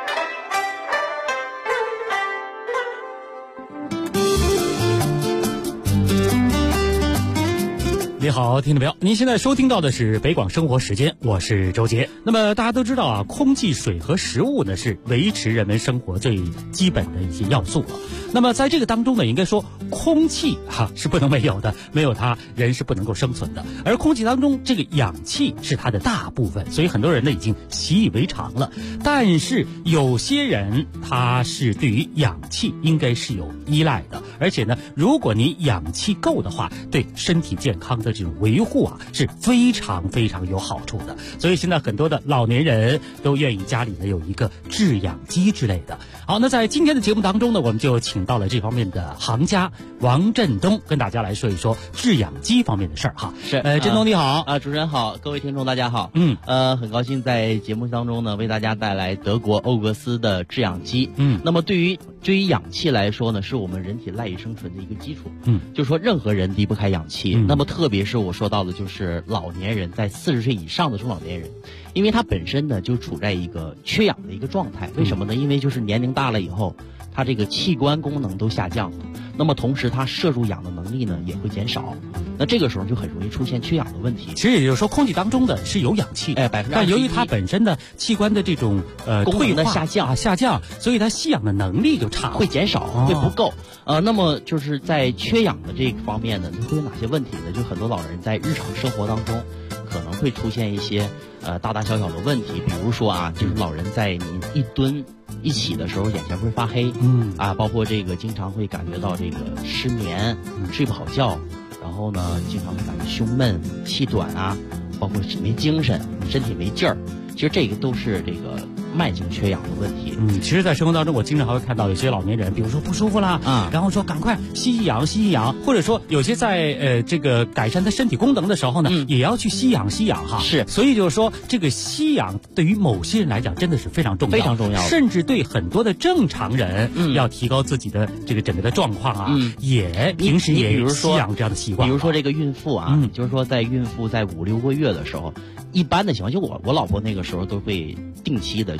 你好，听众朋友，您现在收听到的是北广生活时间，我是周杰。那么大家都知道啊，空气、水和食物呢是维持人们生活最基本的一些要素了。那么在这个当中呢，应该说空气是不能没有的，没有它人是不能够生存的。而空气当中这个氧气是它的大部分，所以很多人呢已经习以为常了。但是有些人他是对于氧气应该是有依赖的，而且呢，如果你氧气够的话，对身体健康的这种维护是非常非常有好处的。所以现在很多的老年人都愿意家里呢有一个制氧机之类的。好，那在今天的节目当中呢，我们就请到了这方面的行家王振东，跟大家来说一说制氧机方面的事儿哈。 是， 振东你好主持人好，各位听众大家好。很高兴在节目当中呢为大家带来德国欧格斯的制氧机。那么对于氧气来说呢，是我们人体赖以生存的一个基础。就是说任何人离不开氧气。那么特别是我说到的就是老年人，在40岁以上的中老年人，因为他本身呢就处在一个缺氧的一个状态。为什么呢？因为就是年龄大了以后，他这个器官功能都下降了，那么同时他摄入氧的能力呢也会减少，那这个时候就很容易出现缺氧的问题。 其实也就是说，空气当中的是有氧气，但由于它本身的器官的这种功能的下降，所以它吸氧的能力就差， 会减少，会不够。那么就是在缺氧的这个方面呢，会有哪些问题呢？就很多老人在日常生活当中可能会出现一些大大小小的问题，比如说就是老人在你一蹲一起的时候眼前会发黑，包括这个经常会感觉到这个失眠，睡不好觉，然后呢经常会感觉胸闷、气短包括没精神、身体没劲儿。其实这个都是这个慢性缺氧的问题。 其实在生活当中我经常还会看到有些老年人，比如说不舒服啦，然后说赶快吸一氧，或者说有些在这个改善他身体功能的时候呢，也要去吸氧哈。 是， 所以就是说这个吸氧对于某些人来讲真的是非常重要， 非常重要， 甚至对很多的正常人要提高自己的这个整个的状况也平时也有吸氧这样的习惯。 比如说这个孕妇就是说孕妇在5-6个月的时候，一般的情况就我老婆那个时候都会定期的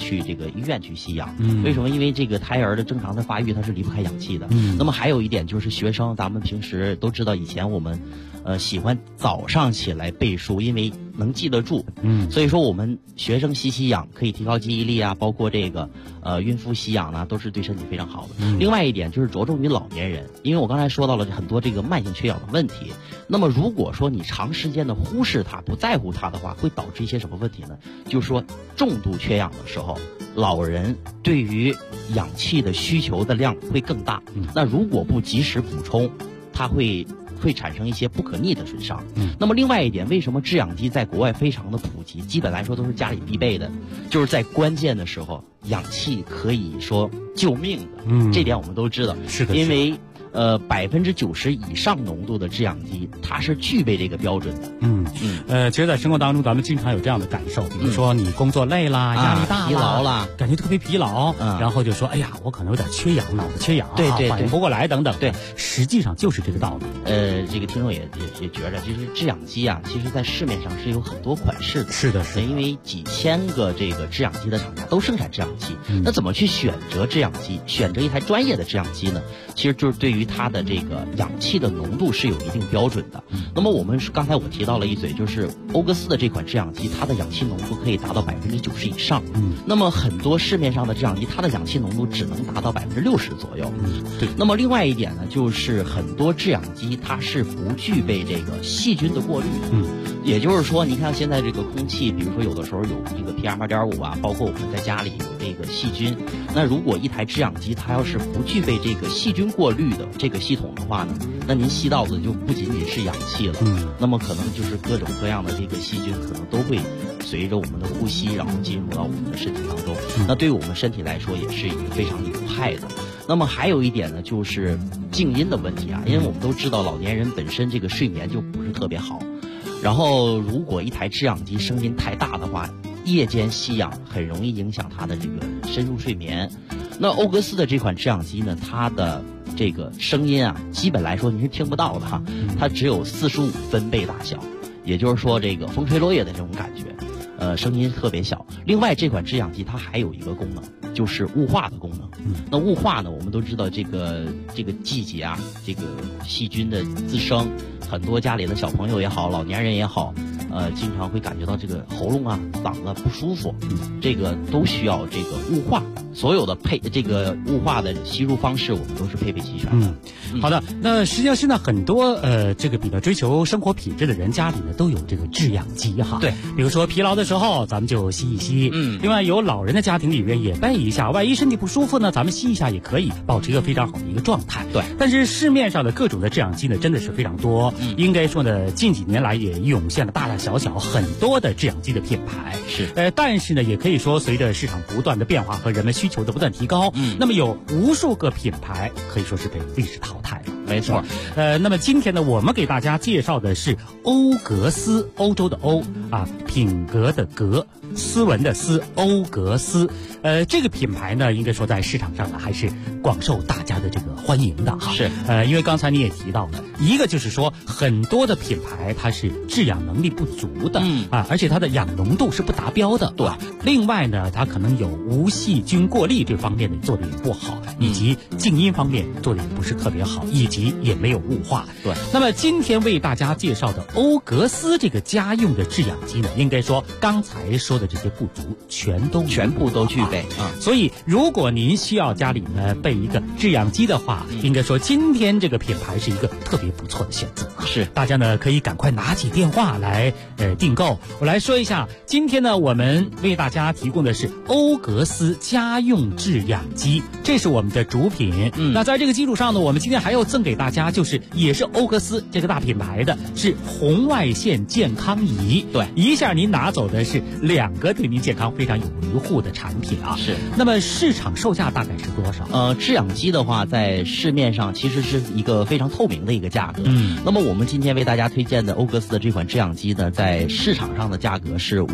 去这个医院去吸氧。为什么？因为这个胎儿的正常的发育它是离不开氧气的。那么还有一点就是学生，咱们平时都知道，以前我们喜欢早上起来背书，因为能记得住。所以说我们学生吸氧可以提高记忆力啊，包括这个孕妇吸氧呢，都是对身体非常好的。另外一点就是着重于老年人，因为我刚才说到了很多这个慢性缺氧的问题。那么如果说你长时间的忽视它，不在乎它的话，会导致一些什么问题呢？就是说重度缺氧的时候，老人对于氧气的需求的量会更大。那如果不及时补充，它会产生一些不可逆的损伤。那么另外一点，为什么制氧机在国外非常的普及，基本来说都是家里必备的，就是在关键的时候，氧气可以说救命的。这点我们都知道。 是的。 因为90%以上浓度的制氧机，它是具备这个标准的。 其实，在生活当中，咱们经常有这样的感受，比如说你工作累啦，压力大啦， 疲劳啦， 感觉特别疲劳，然后就说，哎呀，我可能有点缺氧，脑子缺氧， 对， 反应不过来等等。 对， 实际上就是这个道理。 这个听众也觉着，就是制氧机啊，其实在市面上是有很多款式的。 是的， 因为几千个这个制氧机的厂家都生产制氧机，那怎么去选择制氧机，选择一台专业的制氧机呢？其实就是对于它的这个氧气的浓度是有一定标准的。那么刚才我提到了一嘴，就是欧格斯的这款制氧机，它的氧气浓度可以达到90%以上。那么很多市面上的制氧机，它的氧气浓度只能达到60%左右。 对。 那么另外一点呢，就是很多制氧机它是不具备这个细菌的过滤的。也就是说，你看现在这个空气，比如说有的时候有这个 PM2.5啊，包括我们在家里有这个细菌。那如果一台制氧机它要是不具备这个细菌过滤的这个系统的话呢，那您吸到的就不仅仅是氧气了。那么可能就是各种各样的这个细菌可能都会随着我们的呼吸，然后进入到我们的身体当中。那对于我们身体来说也是一个非常有害的。那么还有一点呢，就是静音的问题啊，因为我们都知道老年人本身这个睡眠就不是特别好，然后如果一台制氧机声音太大的话，夜间吸氧很容易影响他的这个深入睡眠。那欧格斯的这款制氧机呢，它的这个声音啊，基本来说你是听不到的哈，它只有45分贝大小，也就是说这个风吹落叶的这种感觉，声音特别小。另外这款制氧机它还有一个功能，就是雾化的功能。那雾化呢，我们都知道这个季节啊，这个细菌的滋生，很多家里的小朋友也好，老年人也好，经常会感觉到这个喉咙啊、嗓子不舒服，这个都需要这个雾化。所有的这个雾化的吸入方式，我们都是配备齐全的。 好的，那实际上现在很多这个比较追求生活品质的人，家里呢都有这个制氧机哈。 对， 比如说疲劳的时候，咱们就吸一吸。另外有老人的家庭里面也备一下，万一身体不舒服呢，咱们吸一下也可以，保持一个非常好的一个状态。 对， 但是市面上的各种的制氧机呢，真的是非常多。应该说呢，近几年来也涌现了大大小小很多的制氧机的品牌。 是， 但是呢，也可以说随着市场不断的变化和人们需求的不断提高，那么有无数个品牌可以说是被历史淘汰了。 没错。 那么今天呢，我们给大家介绍的是欧格斯，欧洲的欧啊，品格的格，斯文的斯，欧格斯。这个品牌呢，应该说在市场上呢还是广受大家的这个欢迎的哈。 是。 因为刚才你也提到了，一个就是说很多的品牌它是制氧能力不足的，而且它的氧浓度是不达标的。 对。 另外呢，它可能有无细菌过滤这方面的做的也不好，以及静音方面做的也不是特别好，以及也没有雾化。 对。 那么今天为大家介绍的欧格斯这个家用的制氧机呢，应该说刚才说的这些不足全部都具备。 所以如果您需要家里呢备一个制氧机的话，应该说今天这个品牌是一个特别不错的选择。 是， 大家呢可以赶快拿起电话来订购。我来说一下，今天呢我们为大家提供的是欧格斯家用制氧机，这是我们的主品。那在这个基础上呢，我们今天还要赠给大家，就是也是欧格斯这个大品牌的，是红外线健康仪。 对， 一下您拿走的是2个对您健康非常有维护的产品啊。 是。 那么市场售价大概是多少？ 制氧机的话，在市面上其实是一个非常透明的一个价格。那么我们今天为大家推荐的欧格斯的这款制氧机呢，在市场上的价格是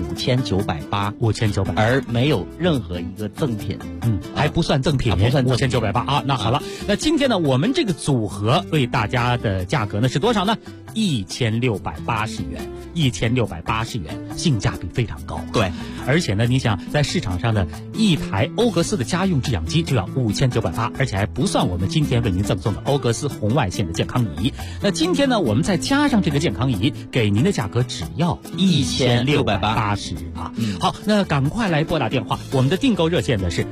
5980，而没有任何一个赠品。 还不算赠品，5980啊。那好了，那今天呢，我们这个组合为大家的价格呢是多少呢 1680元，1680元，性价比非常高。 对， 而且呢，你想在市场上的一台欧格思的家用制氧机就要5980，而且还不算我们今天为您赠送的欧格思红外线的健康仪。那今天呢，我们再加上这个健康仪，给您的价格只要1680啊。好，那赶快来拨打电话，我们的订购热线呢是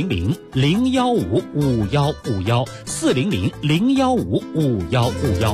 400-015-5151，400-015-5151。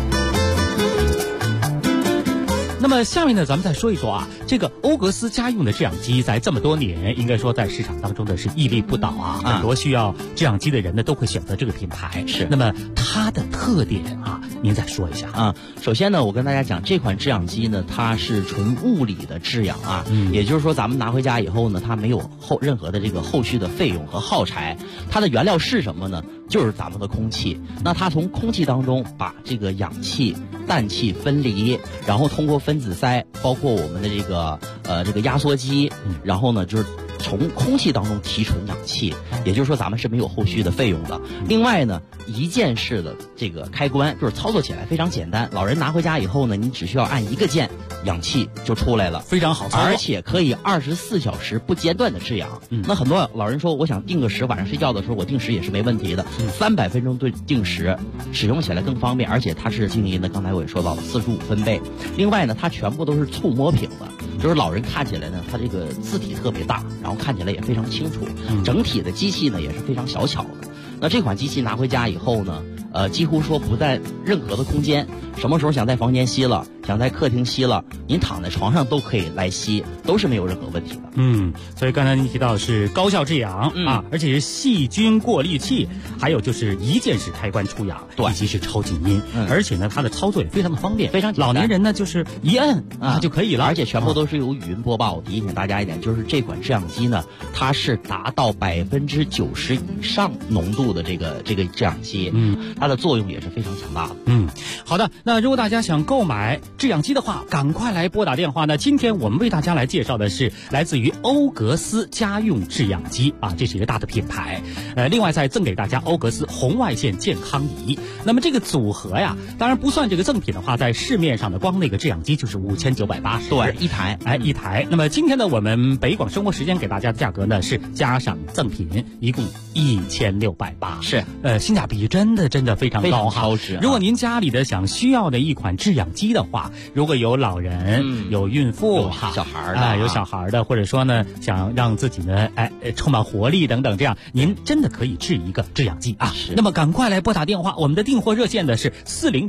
那么下面呢，咱们再说一说啊，这个欧格思家用的制氧机在这么多年，应该说在市场当中呢是屹立不倒啊。很多需要制氧机的人呢都会选择这个品牌。 是。 那么它的特点啊，您再说一下啊。首先呢，我跟大家讲，这款制氧机呢，它是纯物理的制氧啊，也就是说咱们拿回家以后呢，它没有任何的这个后续的费用和耗材。它的原料是什么呢？就是咱们的空气。那它从空气当中把这个氧气、氮气分离，然后通过分子塞，包括我们的这个压缩机，然后呢就是从空气当中提纯氧气，也就是说咱们是没有后续的费用的。另外呢，一键式的这个开关就是操作起来非常简单，老人拿回家以后呢，你只需要按一个键，氧气就出来了， 非常好操作， 而且可以24小时不间断的制氧。那很多老人说，我想定个时，晚上睡觉的时候我定时也是没问题的，300分钟定时，使用起来更方便，而且它是静音的，刚才我也说到了45分贝。另外呢，它全部都是触摸屏的，就是老人看起来呢，它这个字体特别大，然后看起来也非常清楚，整体的机器呢也是非常小巧的。那这款机器拿回家以后呢，几乎说不在任何的空间，什么时候想在房间吸了，想在客厅吸了，您躺在床上都可以来吸，都是没有任何问题的。 所以刚才您提到的是高效制氧啊，而且是细菌过滤器，还有就是一键式开关出氧，以及是超静音，而且呢，它的操作也非常的方便， 非常简单。 老年人呢就是一摁就可以了， 而且全部都是由语音播报。我提醒大家一点，就是这款制氧机呢，它是达到90%以上浓度的这个制氧机，它的作用也是非常强大的。 好的，那如果大家想购买制氧机的话，赶快来拨打电话呢。今天我们为大家来介绍的是来自于欧格思家用制氧机啊，这是一个大的品牌。另外再赠给大家欧格思红外线健康仪。那么这个组合呀，当然不算这个赠品的话，在市面上的光那个制氧机就是5980， 对，一台。 一台。那么今天呢，我们北广生活时间给大家的价格呢是加上赠品，一共1680， 是性价比真的非常高哈。如果您家里的需要的一款制氧机的话，如果有老人、有孕妇、 有小孩的， 有小孩的，或者说呢想让自己呢充满活力等等，这样您真的可以制一个制氧机啊。那么赶快来拨打电话，我们的订货热线的是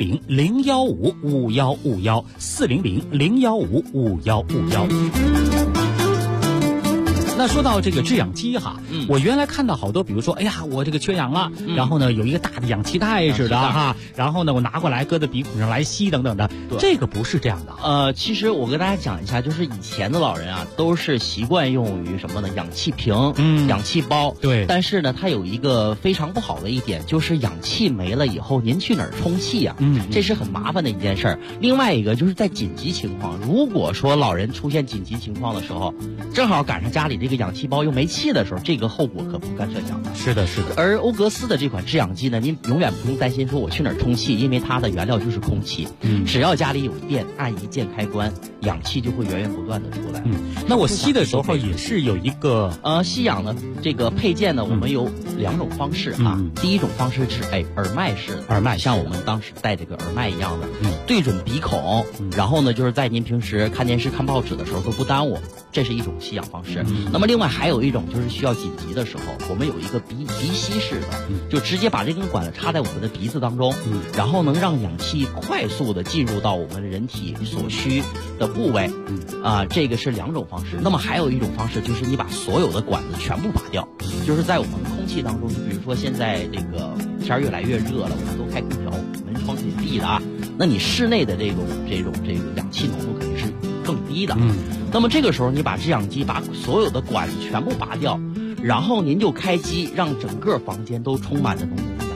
400-015-5151，400-015-5151。那说到这个制氧机哈，我原来看到好多，比如说，哎呀，我这个缺氧了，然后呢有一个大的氧气袋似的哈，然后呢我拿过来搁在鼻孔上来吸等等的，这个不是这样的。 其实我跟大家讲一下，就是以前的老人啊，都是习惯用于什么呢？氧气瓶、氧气包。 对。 但是呢，它有一个非常不好的一点，就是氧气没了以后，您去哪儿充气呀？这是很麻烦的一件事儿。另外一个就是在紧急情况，如果说老人出现紧急情况的时候，正好赶上家里这个氧气包又没气的时候，这个后果可不堪设想的。 是的。 而欧格思的这款制氧机呢，您永远不用担心说我去哪儿充气，因为它的原料就是空气。只要家里有电，按一键开关，氧气就会源源不断的出来。 那我吸的时候也是有一个吸氧的这个配件呢，我们有2种方式啊。第一种方式是耳麦式的，像我们当时戴这个耳麦一样的，对准鼻孔，然后呢就是在您平时看电视、看报纸的时候都不耽误，这是一种吸氧方式。那么另外还有一种就是需要紧急的时候，我们有一个鼻吸式的，就直接把这根管子插在我们的鼻子当中，然后能让氧气快速的进入到我们人体所需的部位。这个是2种方式。那么还有一种方式就是你把所有的管子全部拔掉，就是在我们空气当中，就比如说现在这个天越来越热了，我们都开空调，门窗紧闭的啊，那你室内的这个氧气浓度肯定是更低的。那么这个时候你把制氧机把所有的管子全部拔掉，然后您就开机，让整个房间都充满着浓浓的氧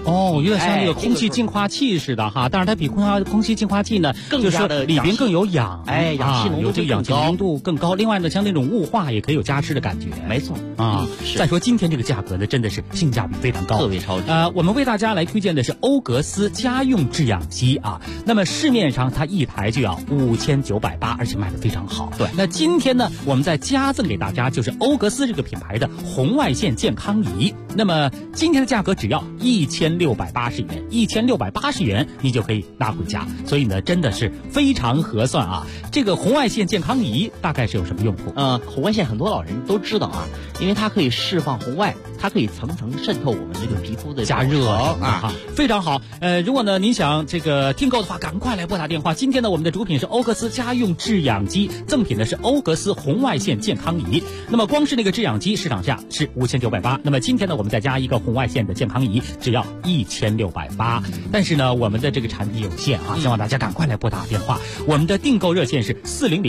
哦，有点像那个空气净化器似的哈，但是它比空气净化器呢， 更加的里边更有氧， 氧气浓度有这个氧气浓度更高。另外呢，像那种雾化也可以有加湿的感觉。 没错啊。再说今天这个价格呢，真的是性价比非常高， 特别超值。 我们为大家来推荐的是欧格斯家用制氧机啊。那么市面上它一台就要5980，而且卖得非常好。 对， 那今天呢，我们再加赠给大家就是欧格斯这个品牌的红外线健康仪。那么今天的价格只要1680元，1680元你就可以拿回家，所以呢，真的是非常合算啊。这个红外线健康仪大概是有什么用途？ 红外线很多老人都知道啊，因为它可以释放红外，它可以层层渗透我们这个皮肤的加热啊， 非常好。如果呢您想这个订购的话，赶快来拨打电话。今天呢，我们的主品是欧格斯家用制氧机，赠品呢是欧格斯红外线健康仪。那么光是那个制氧机市场价是5980，那么今天呢，我们再加一个红外线的健康仪，只要1680。但是呢，我们的这个产品有限啊，希望大家赶快来拨打电话。我们的订购热线是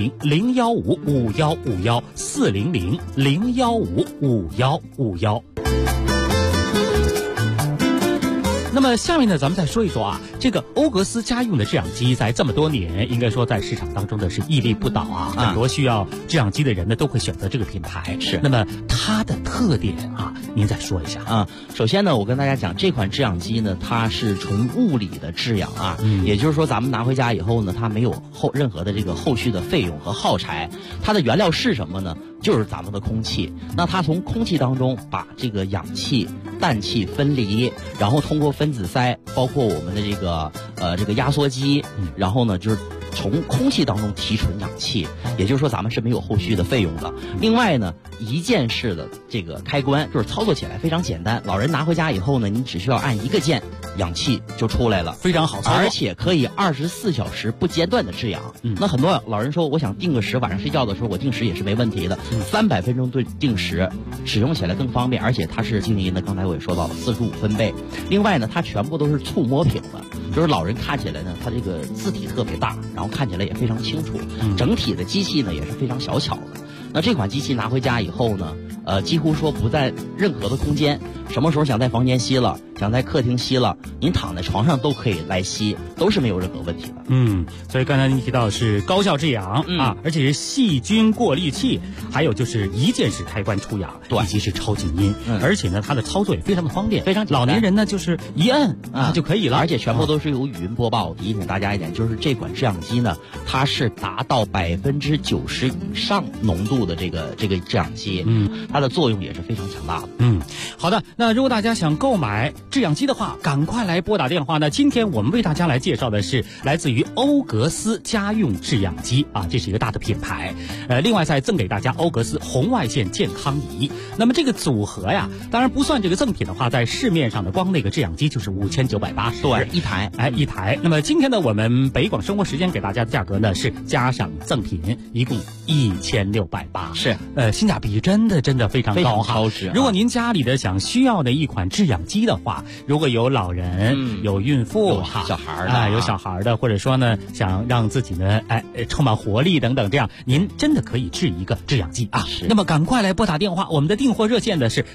400-015-5151，400-015-5151。那么下面呢，咱们再说一说啊，这个欧格斯家用的制氧机在这么多年，应该说在市场当中呢是屹立不倒啊。很多需要制氧机的人呢都会选择这个品牌。 是。 那么它的特点啊，您再说一下啊。首先呢，我跟大家讲，这款制氧机呢，它是纯物理的制氧啊，也就是说咱们拿回家以后呢，它没有任何的这个后续的费用和耗材。它的原料是什么呢？就是咱们的空气。那它从空气当中把这个氧气、氮气分离，然后通过分子鳃，包括我们的这个压缩机，然后呢就是从空气当中提纯氧气，也就是说咱们是没有后续的费用的。另外呢，一键式的这个开关就是操作起来非常简单，老人拿回家以后呢，你只需要按一个键，氧气就出来了， 非常好操作， 而且可以24小时不间断的制氧。那很多老人说，我想定个时，晚上睡觉的时候我定时也是没问题的，300分钟对定时，使用起来更方便，而且它是静音的，刚才我也说到了45分贝。另外呢，它全部都是触摸屏的，就是老人看起来呢，它这个字体特别大，然后看起来也非常清楚，整体的机器呢也是非常小巧的。那这款机器拿回家以后呢，几乎说不在任何的空间，什么时候想在房间吸了，想在客厅吸了，您躺在床上都可以来吸，都是没有任何问题的。 所以刚才您提到是高效制氧啊，而且是细菌过滤器，还有就是一键式开关出氧，以及是超静音，而且呢它的操作也非常的方便， 非常简单。 老年人呢就是一摁就可以了， 而且全部都是由语音播报。提醒大家一点，就是这款制氧机呢，它是达到90%以上浓度的这个制氧机，它的作用也是非常强大的。 好的，那如果大家想购买制氧机的话，赶快来拨打电话呢。今天我们为大家来介绍的是来自于欧格斯家用制氧机啊，这是一个大的品牌。另外再赠给大家欧格斯红外线健康仪。那么这个组合呀，当然不算这个赠品的话，在市面上的光那个制氧机就是5980， 对，一台， 一台。那么今天呢，我们北广生活时间给大家的价格呢是加上赠品，一共1680， 是， 性价比真的非常高哈。 超值。 如果您家里的需要的一款制氧机的话，如果有老人、有孕妇、 有小孩的， 有小孩的，或者说呢想让自己呢充满活力等等，这样您真的可以制一个制氧机啊。那么赶快来拨打电话，我们的订货热线呢是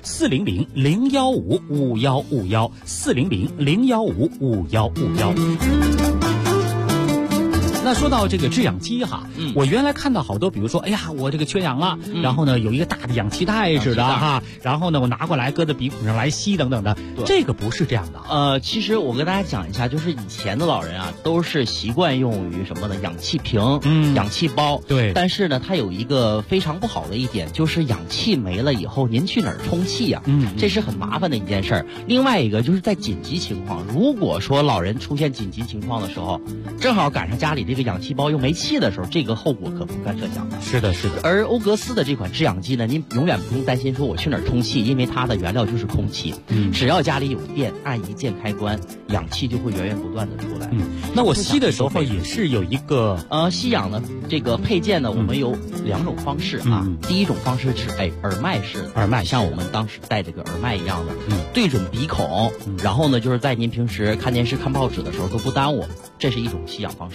400-015-5151，400-015-5151。那说到这个制氧机哈，我原来看到好多，比如说，哎呀，我这个缺氧了，然后呢有一个大的氧气袋似的哈，然后呢我拿过来搁在鼻孔上来吸等等的，这个不是这样的。 其实我跟大家讲一下，就是以前的老人啊，都是习惯用于什么呢？氧气瓶、氧气包。 对。 但是呢，它有一个非常不好的一点，就是氧气没了以后，您去哪儿充气呀？这是很麻烦的一件事儿。另外一个就是在紧急情况，如果说老人出现紧急情况的时候，正好赶上家里这个氧气包又没气的时候，这个后果可不堪设想。 是的。 而欧格斯的这款制氧机呢，您永远不用担心说我去哪儿充气，因为它的原料就是空气。只要家里有电，按一键开关，氧气就会源源不断的出来。 那我吸的时候也是有一个吸氧的这个配件呢，我们有2种方式啊。第一种方式是耳麦式的，像我们当时戴这个耳麦一样的，对准鼻孔，然后呢就是在您平时看电视、看报纸的时候都不耽误，这是一种吸氧方式。那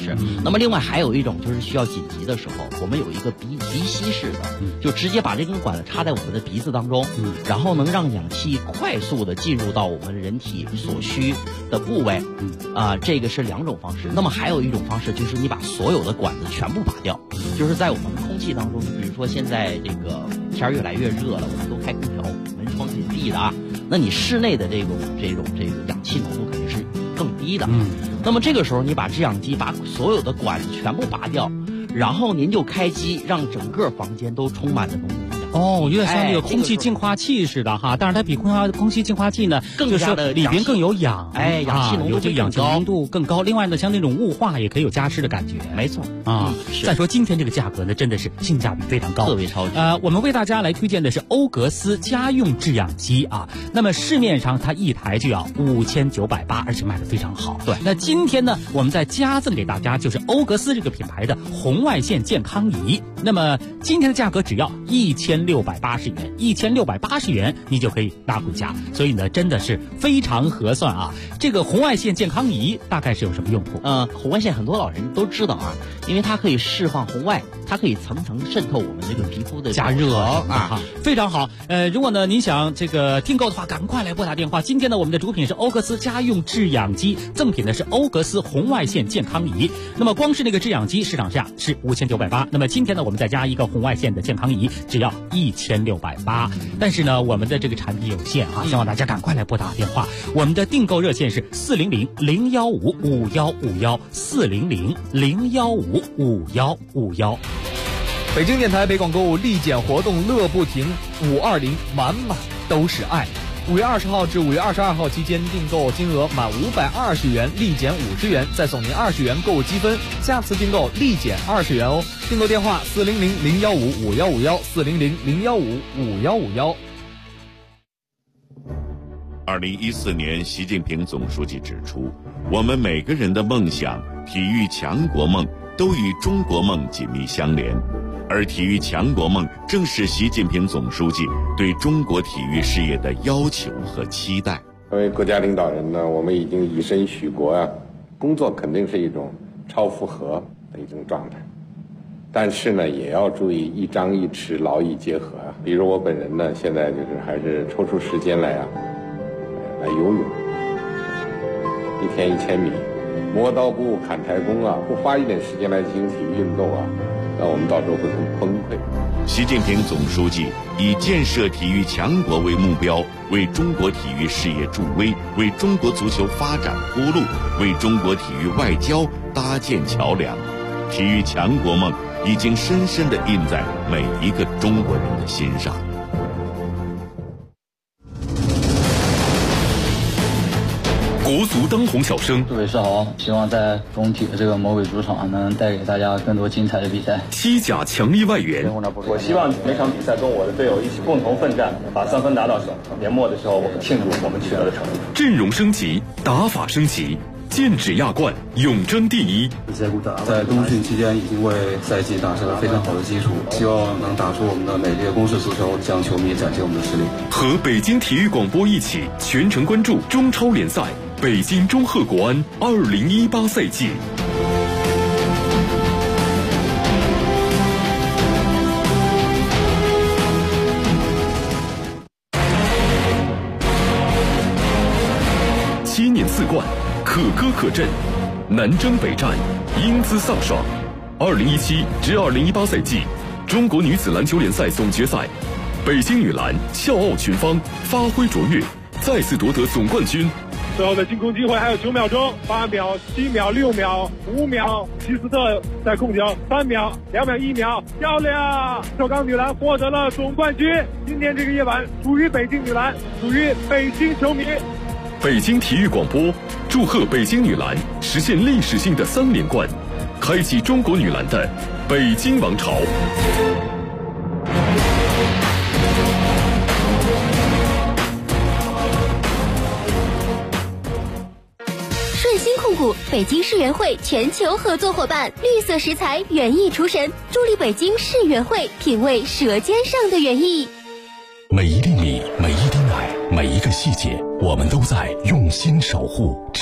那么另外还有一种就是需要紧急的时候，我们有一个鼻吸式的，就直接把这根管子插在我们的鼻子当中，然后能让氧气快速的进入到我们人体所需的部位，这个是2种方式。那么还有一种方式就是你把所有的管子全部拔掉，就是在我们空气当中，比如说现在这个天越来越热了，我们都开空调，门窗紧闭的啊，那你室内的这个氧气浓度肯定是更低的。那么这个时候你把制氧机把所有的管子全部拔掉，然后您就开机，让整个房间都充满了浓浓的。 有点像那个空气净化器似的哈，但是它比空气净化器呢更加的里边更有氧， 氧气浓度更高。另外呢，像那种雾化也可以有加湿的感觉。 没错再说今天这个价格呢，真的是性价比非常高， 特别超值。 我们为大家来推荐的是欧格斯家用制氧机啊。那么市面上它一台就要5980，而且卖得非常好。 对， 那今天呢，我们再加赠给大家就是欧格斯这个品牌的红外线健康仪。那么今天的价格只要1680元，1680元你就可以拿回家，所以呢，真的是非常合算啊。这个红外线健康仪大概是有什么用途？ 红外线很多老人都知道啊，因为它可以释放红外，它可以层层渗透我们这个皮肤的加热啊，非常好。如果呢您想这个订购的话，赶快来拨打电话。今天呢，我们的主品是欧格斯家用制氧机，赠品呢是欧格斯红外线健康仪。那么光是那个制氧机市场价是5980，那么今天呢，我们再加一个红外线的健康仪，只要1680。但是呢，我们的这个产品有限啊，希望大家赶快来拨打电话。我们的订购热线是400-015-5151，400-015-5151。 北京电台北广购物立减活动乐不停，520满满都是爱。5月20号至5月22号期间，订购金额满520元立减50元，再送您20元购物积分，下次订购立减20元哦。订购电话400-015-5151，400-015-5151。 2014年，习近平总书记指出，我们每个人的梦想、体育强国梦都与中国梦紧密相连，而体育强国梦正是习近平总书记对中国体育事业的要求和期待。 作为国家领导人呢，我们已经以身许国啊，工作肯定是一种超负荷的一种状态，但是呢，也要注意一张一弛，劳逸结合啊。比如我本人呢，现在就是还是抽出时间来游泳，一天1000米，磨刀不误砍柴工啊，不花一点时间来进行体育运动啊，那我们到时候会很崩溃。 习近平总书记以建设体育强国为目标，为中国体育事业助威，为中国足球发展铺路，为中国体育外交搭建桥梁。体育强国梦已经深深地印在每一个中国人的心上。 国足当红小生， 祝伟是好，希望在中体的这个魔鬼主场能带给大家更多精彩的比赛。 西甲强力外援， 我希望每场比赛跟我的队友一起共同奋战，把3分拿到手。年末的时候，我们庆祝我们取得的成绩。 阵容升级，打法升级，剑指亚冠，永争第一。 在冬训期间已经为赛季打下了非常好的基础，希望能打出我们的美丽的攻势足球，向球迷展现我们的实力。 和北京体育广播一起全程关注中超联赛。北京中赫国安2018赛季。7年4冠，可歌可阵，南征北战，英姿飒爽。2017至2018赛季中国女子篮球联赛总决赛，北京女篮笑傲群芳，发挥卓越，再次夺得总冠军。 最后的进攻机会还有9秒钟，8秒、7秒、6秒、5秒，希斯特在控球，3秒、2秒、1秒，漂亮！首钢女篮获得了总冠军。今天这个夜晚属于北京女篮，属于北京球迷。 北京体育广播祝贺北京女篮实现历史性的3连冠，开启中国女篮的北京王朝。 控股北京世园会全球合作伙伴，绿色食材园艺厨神，助力北京世园会品味舌尖上的园艺。 每一粒米，每一滴奶，每一个细节，我们都在用心守护。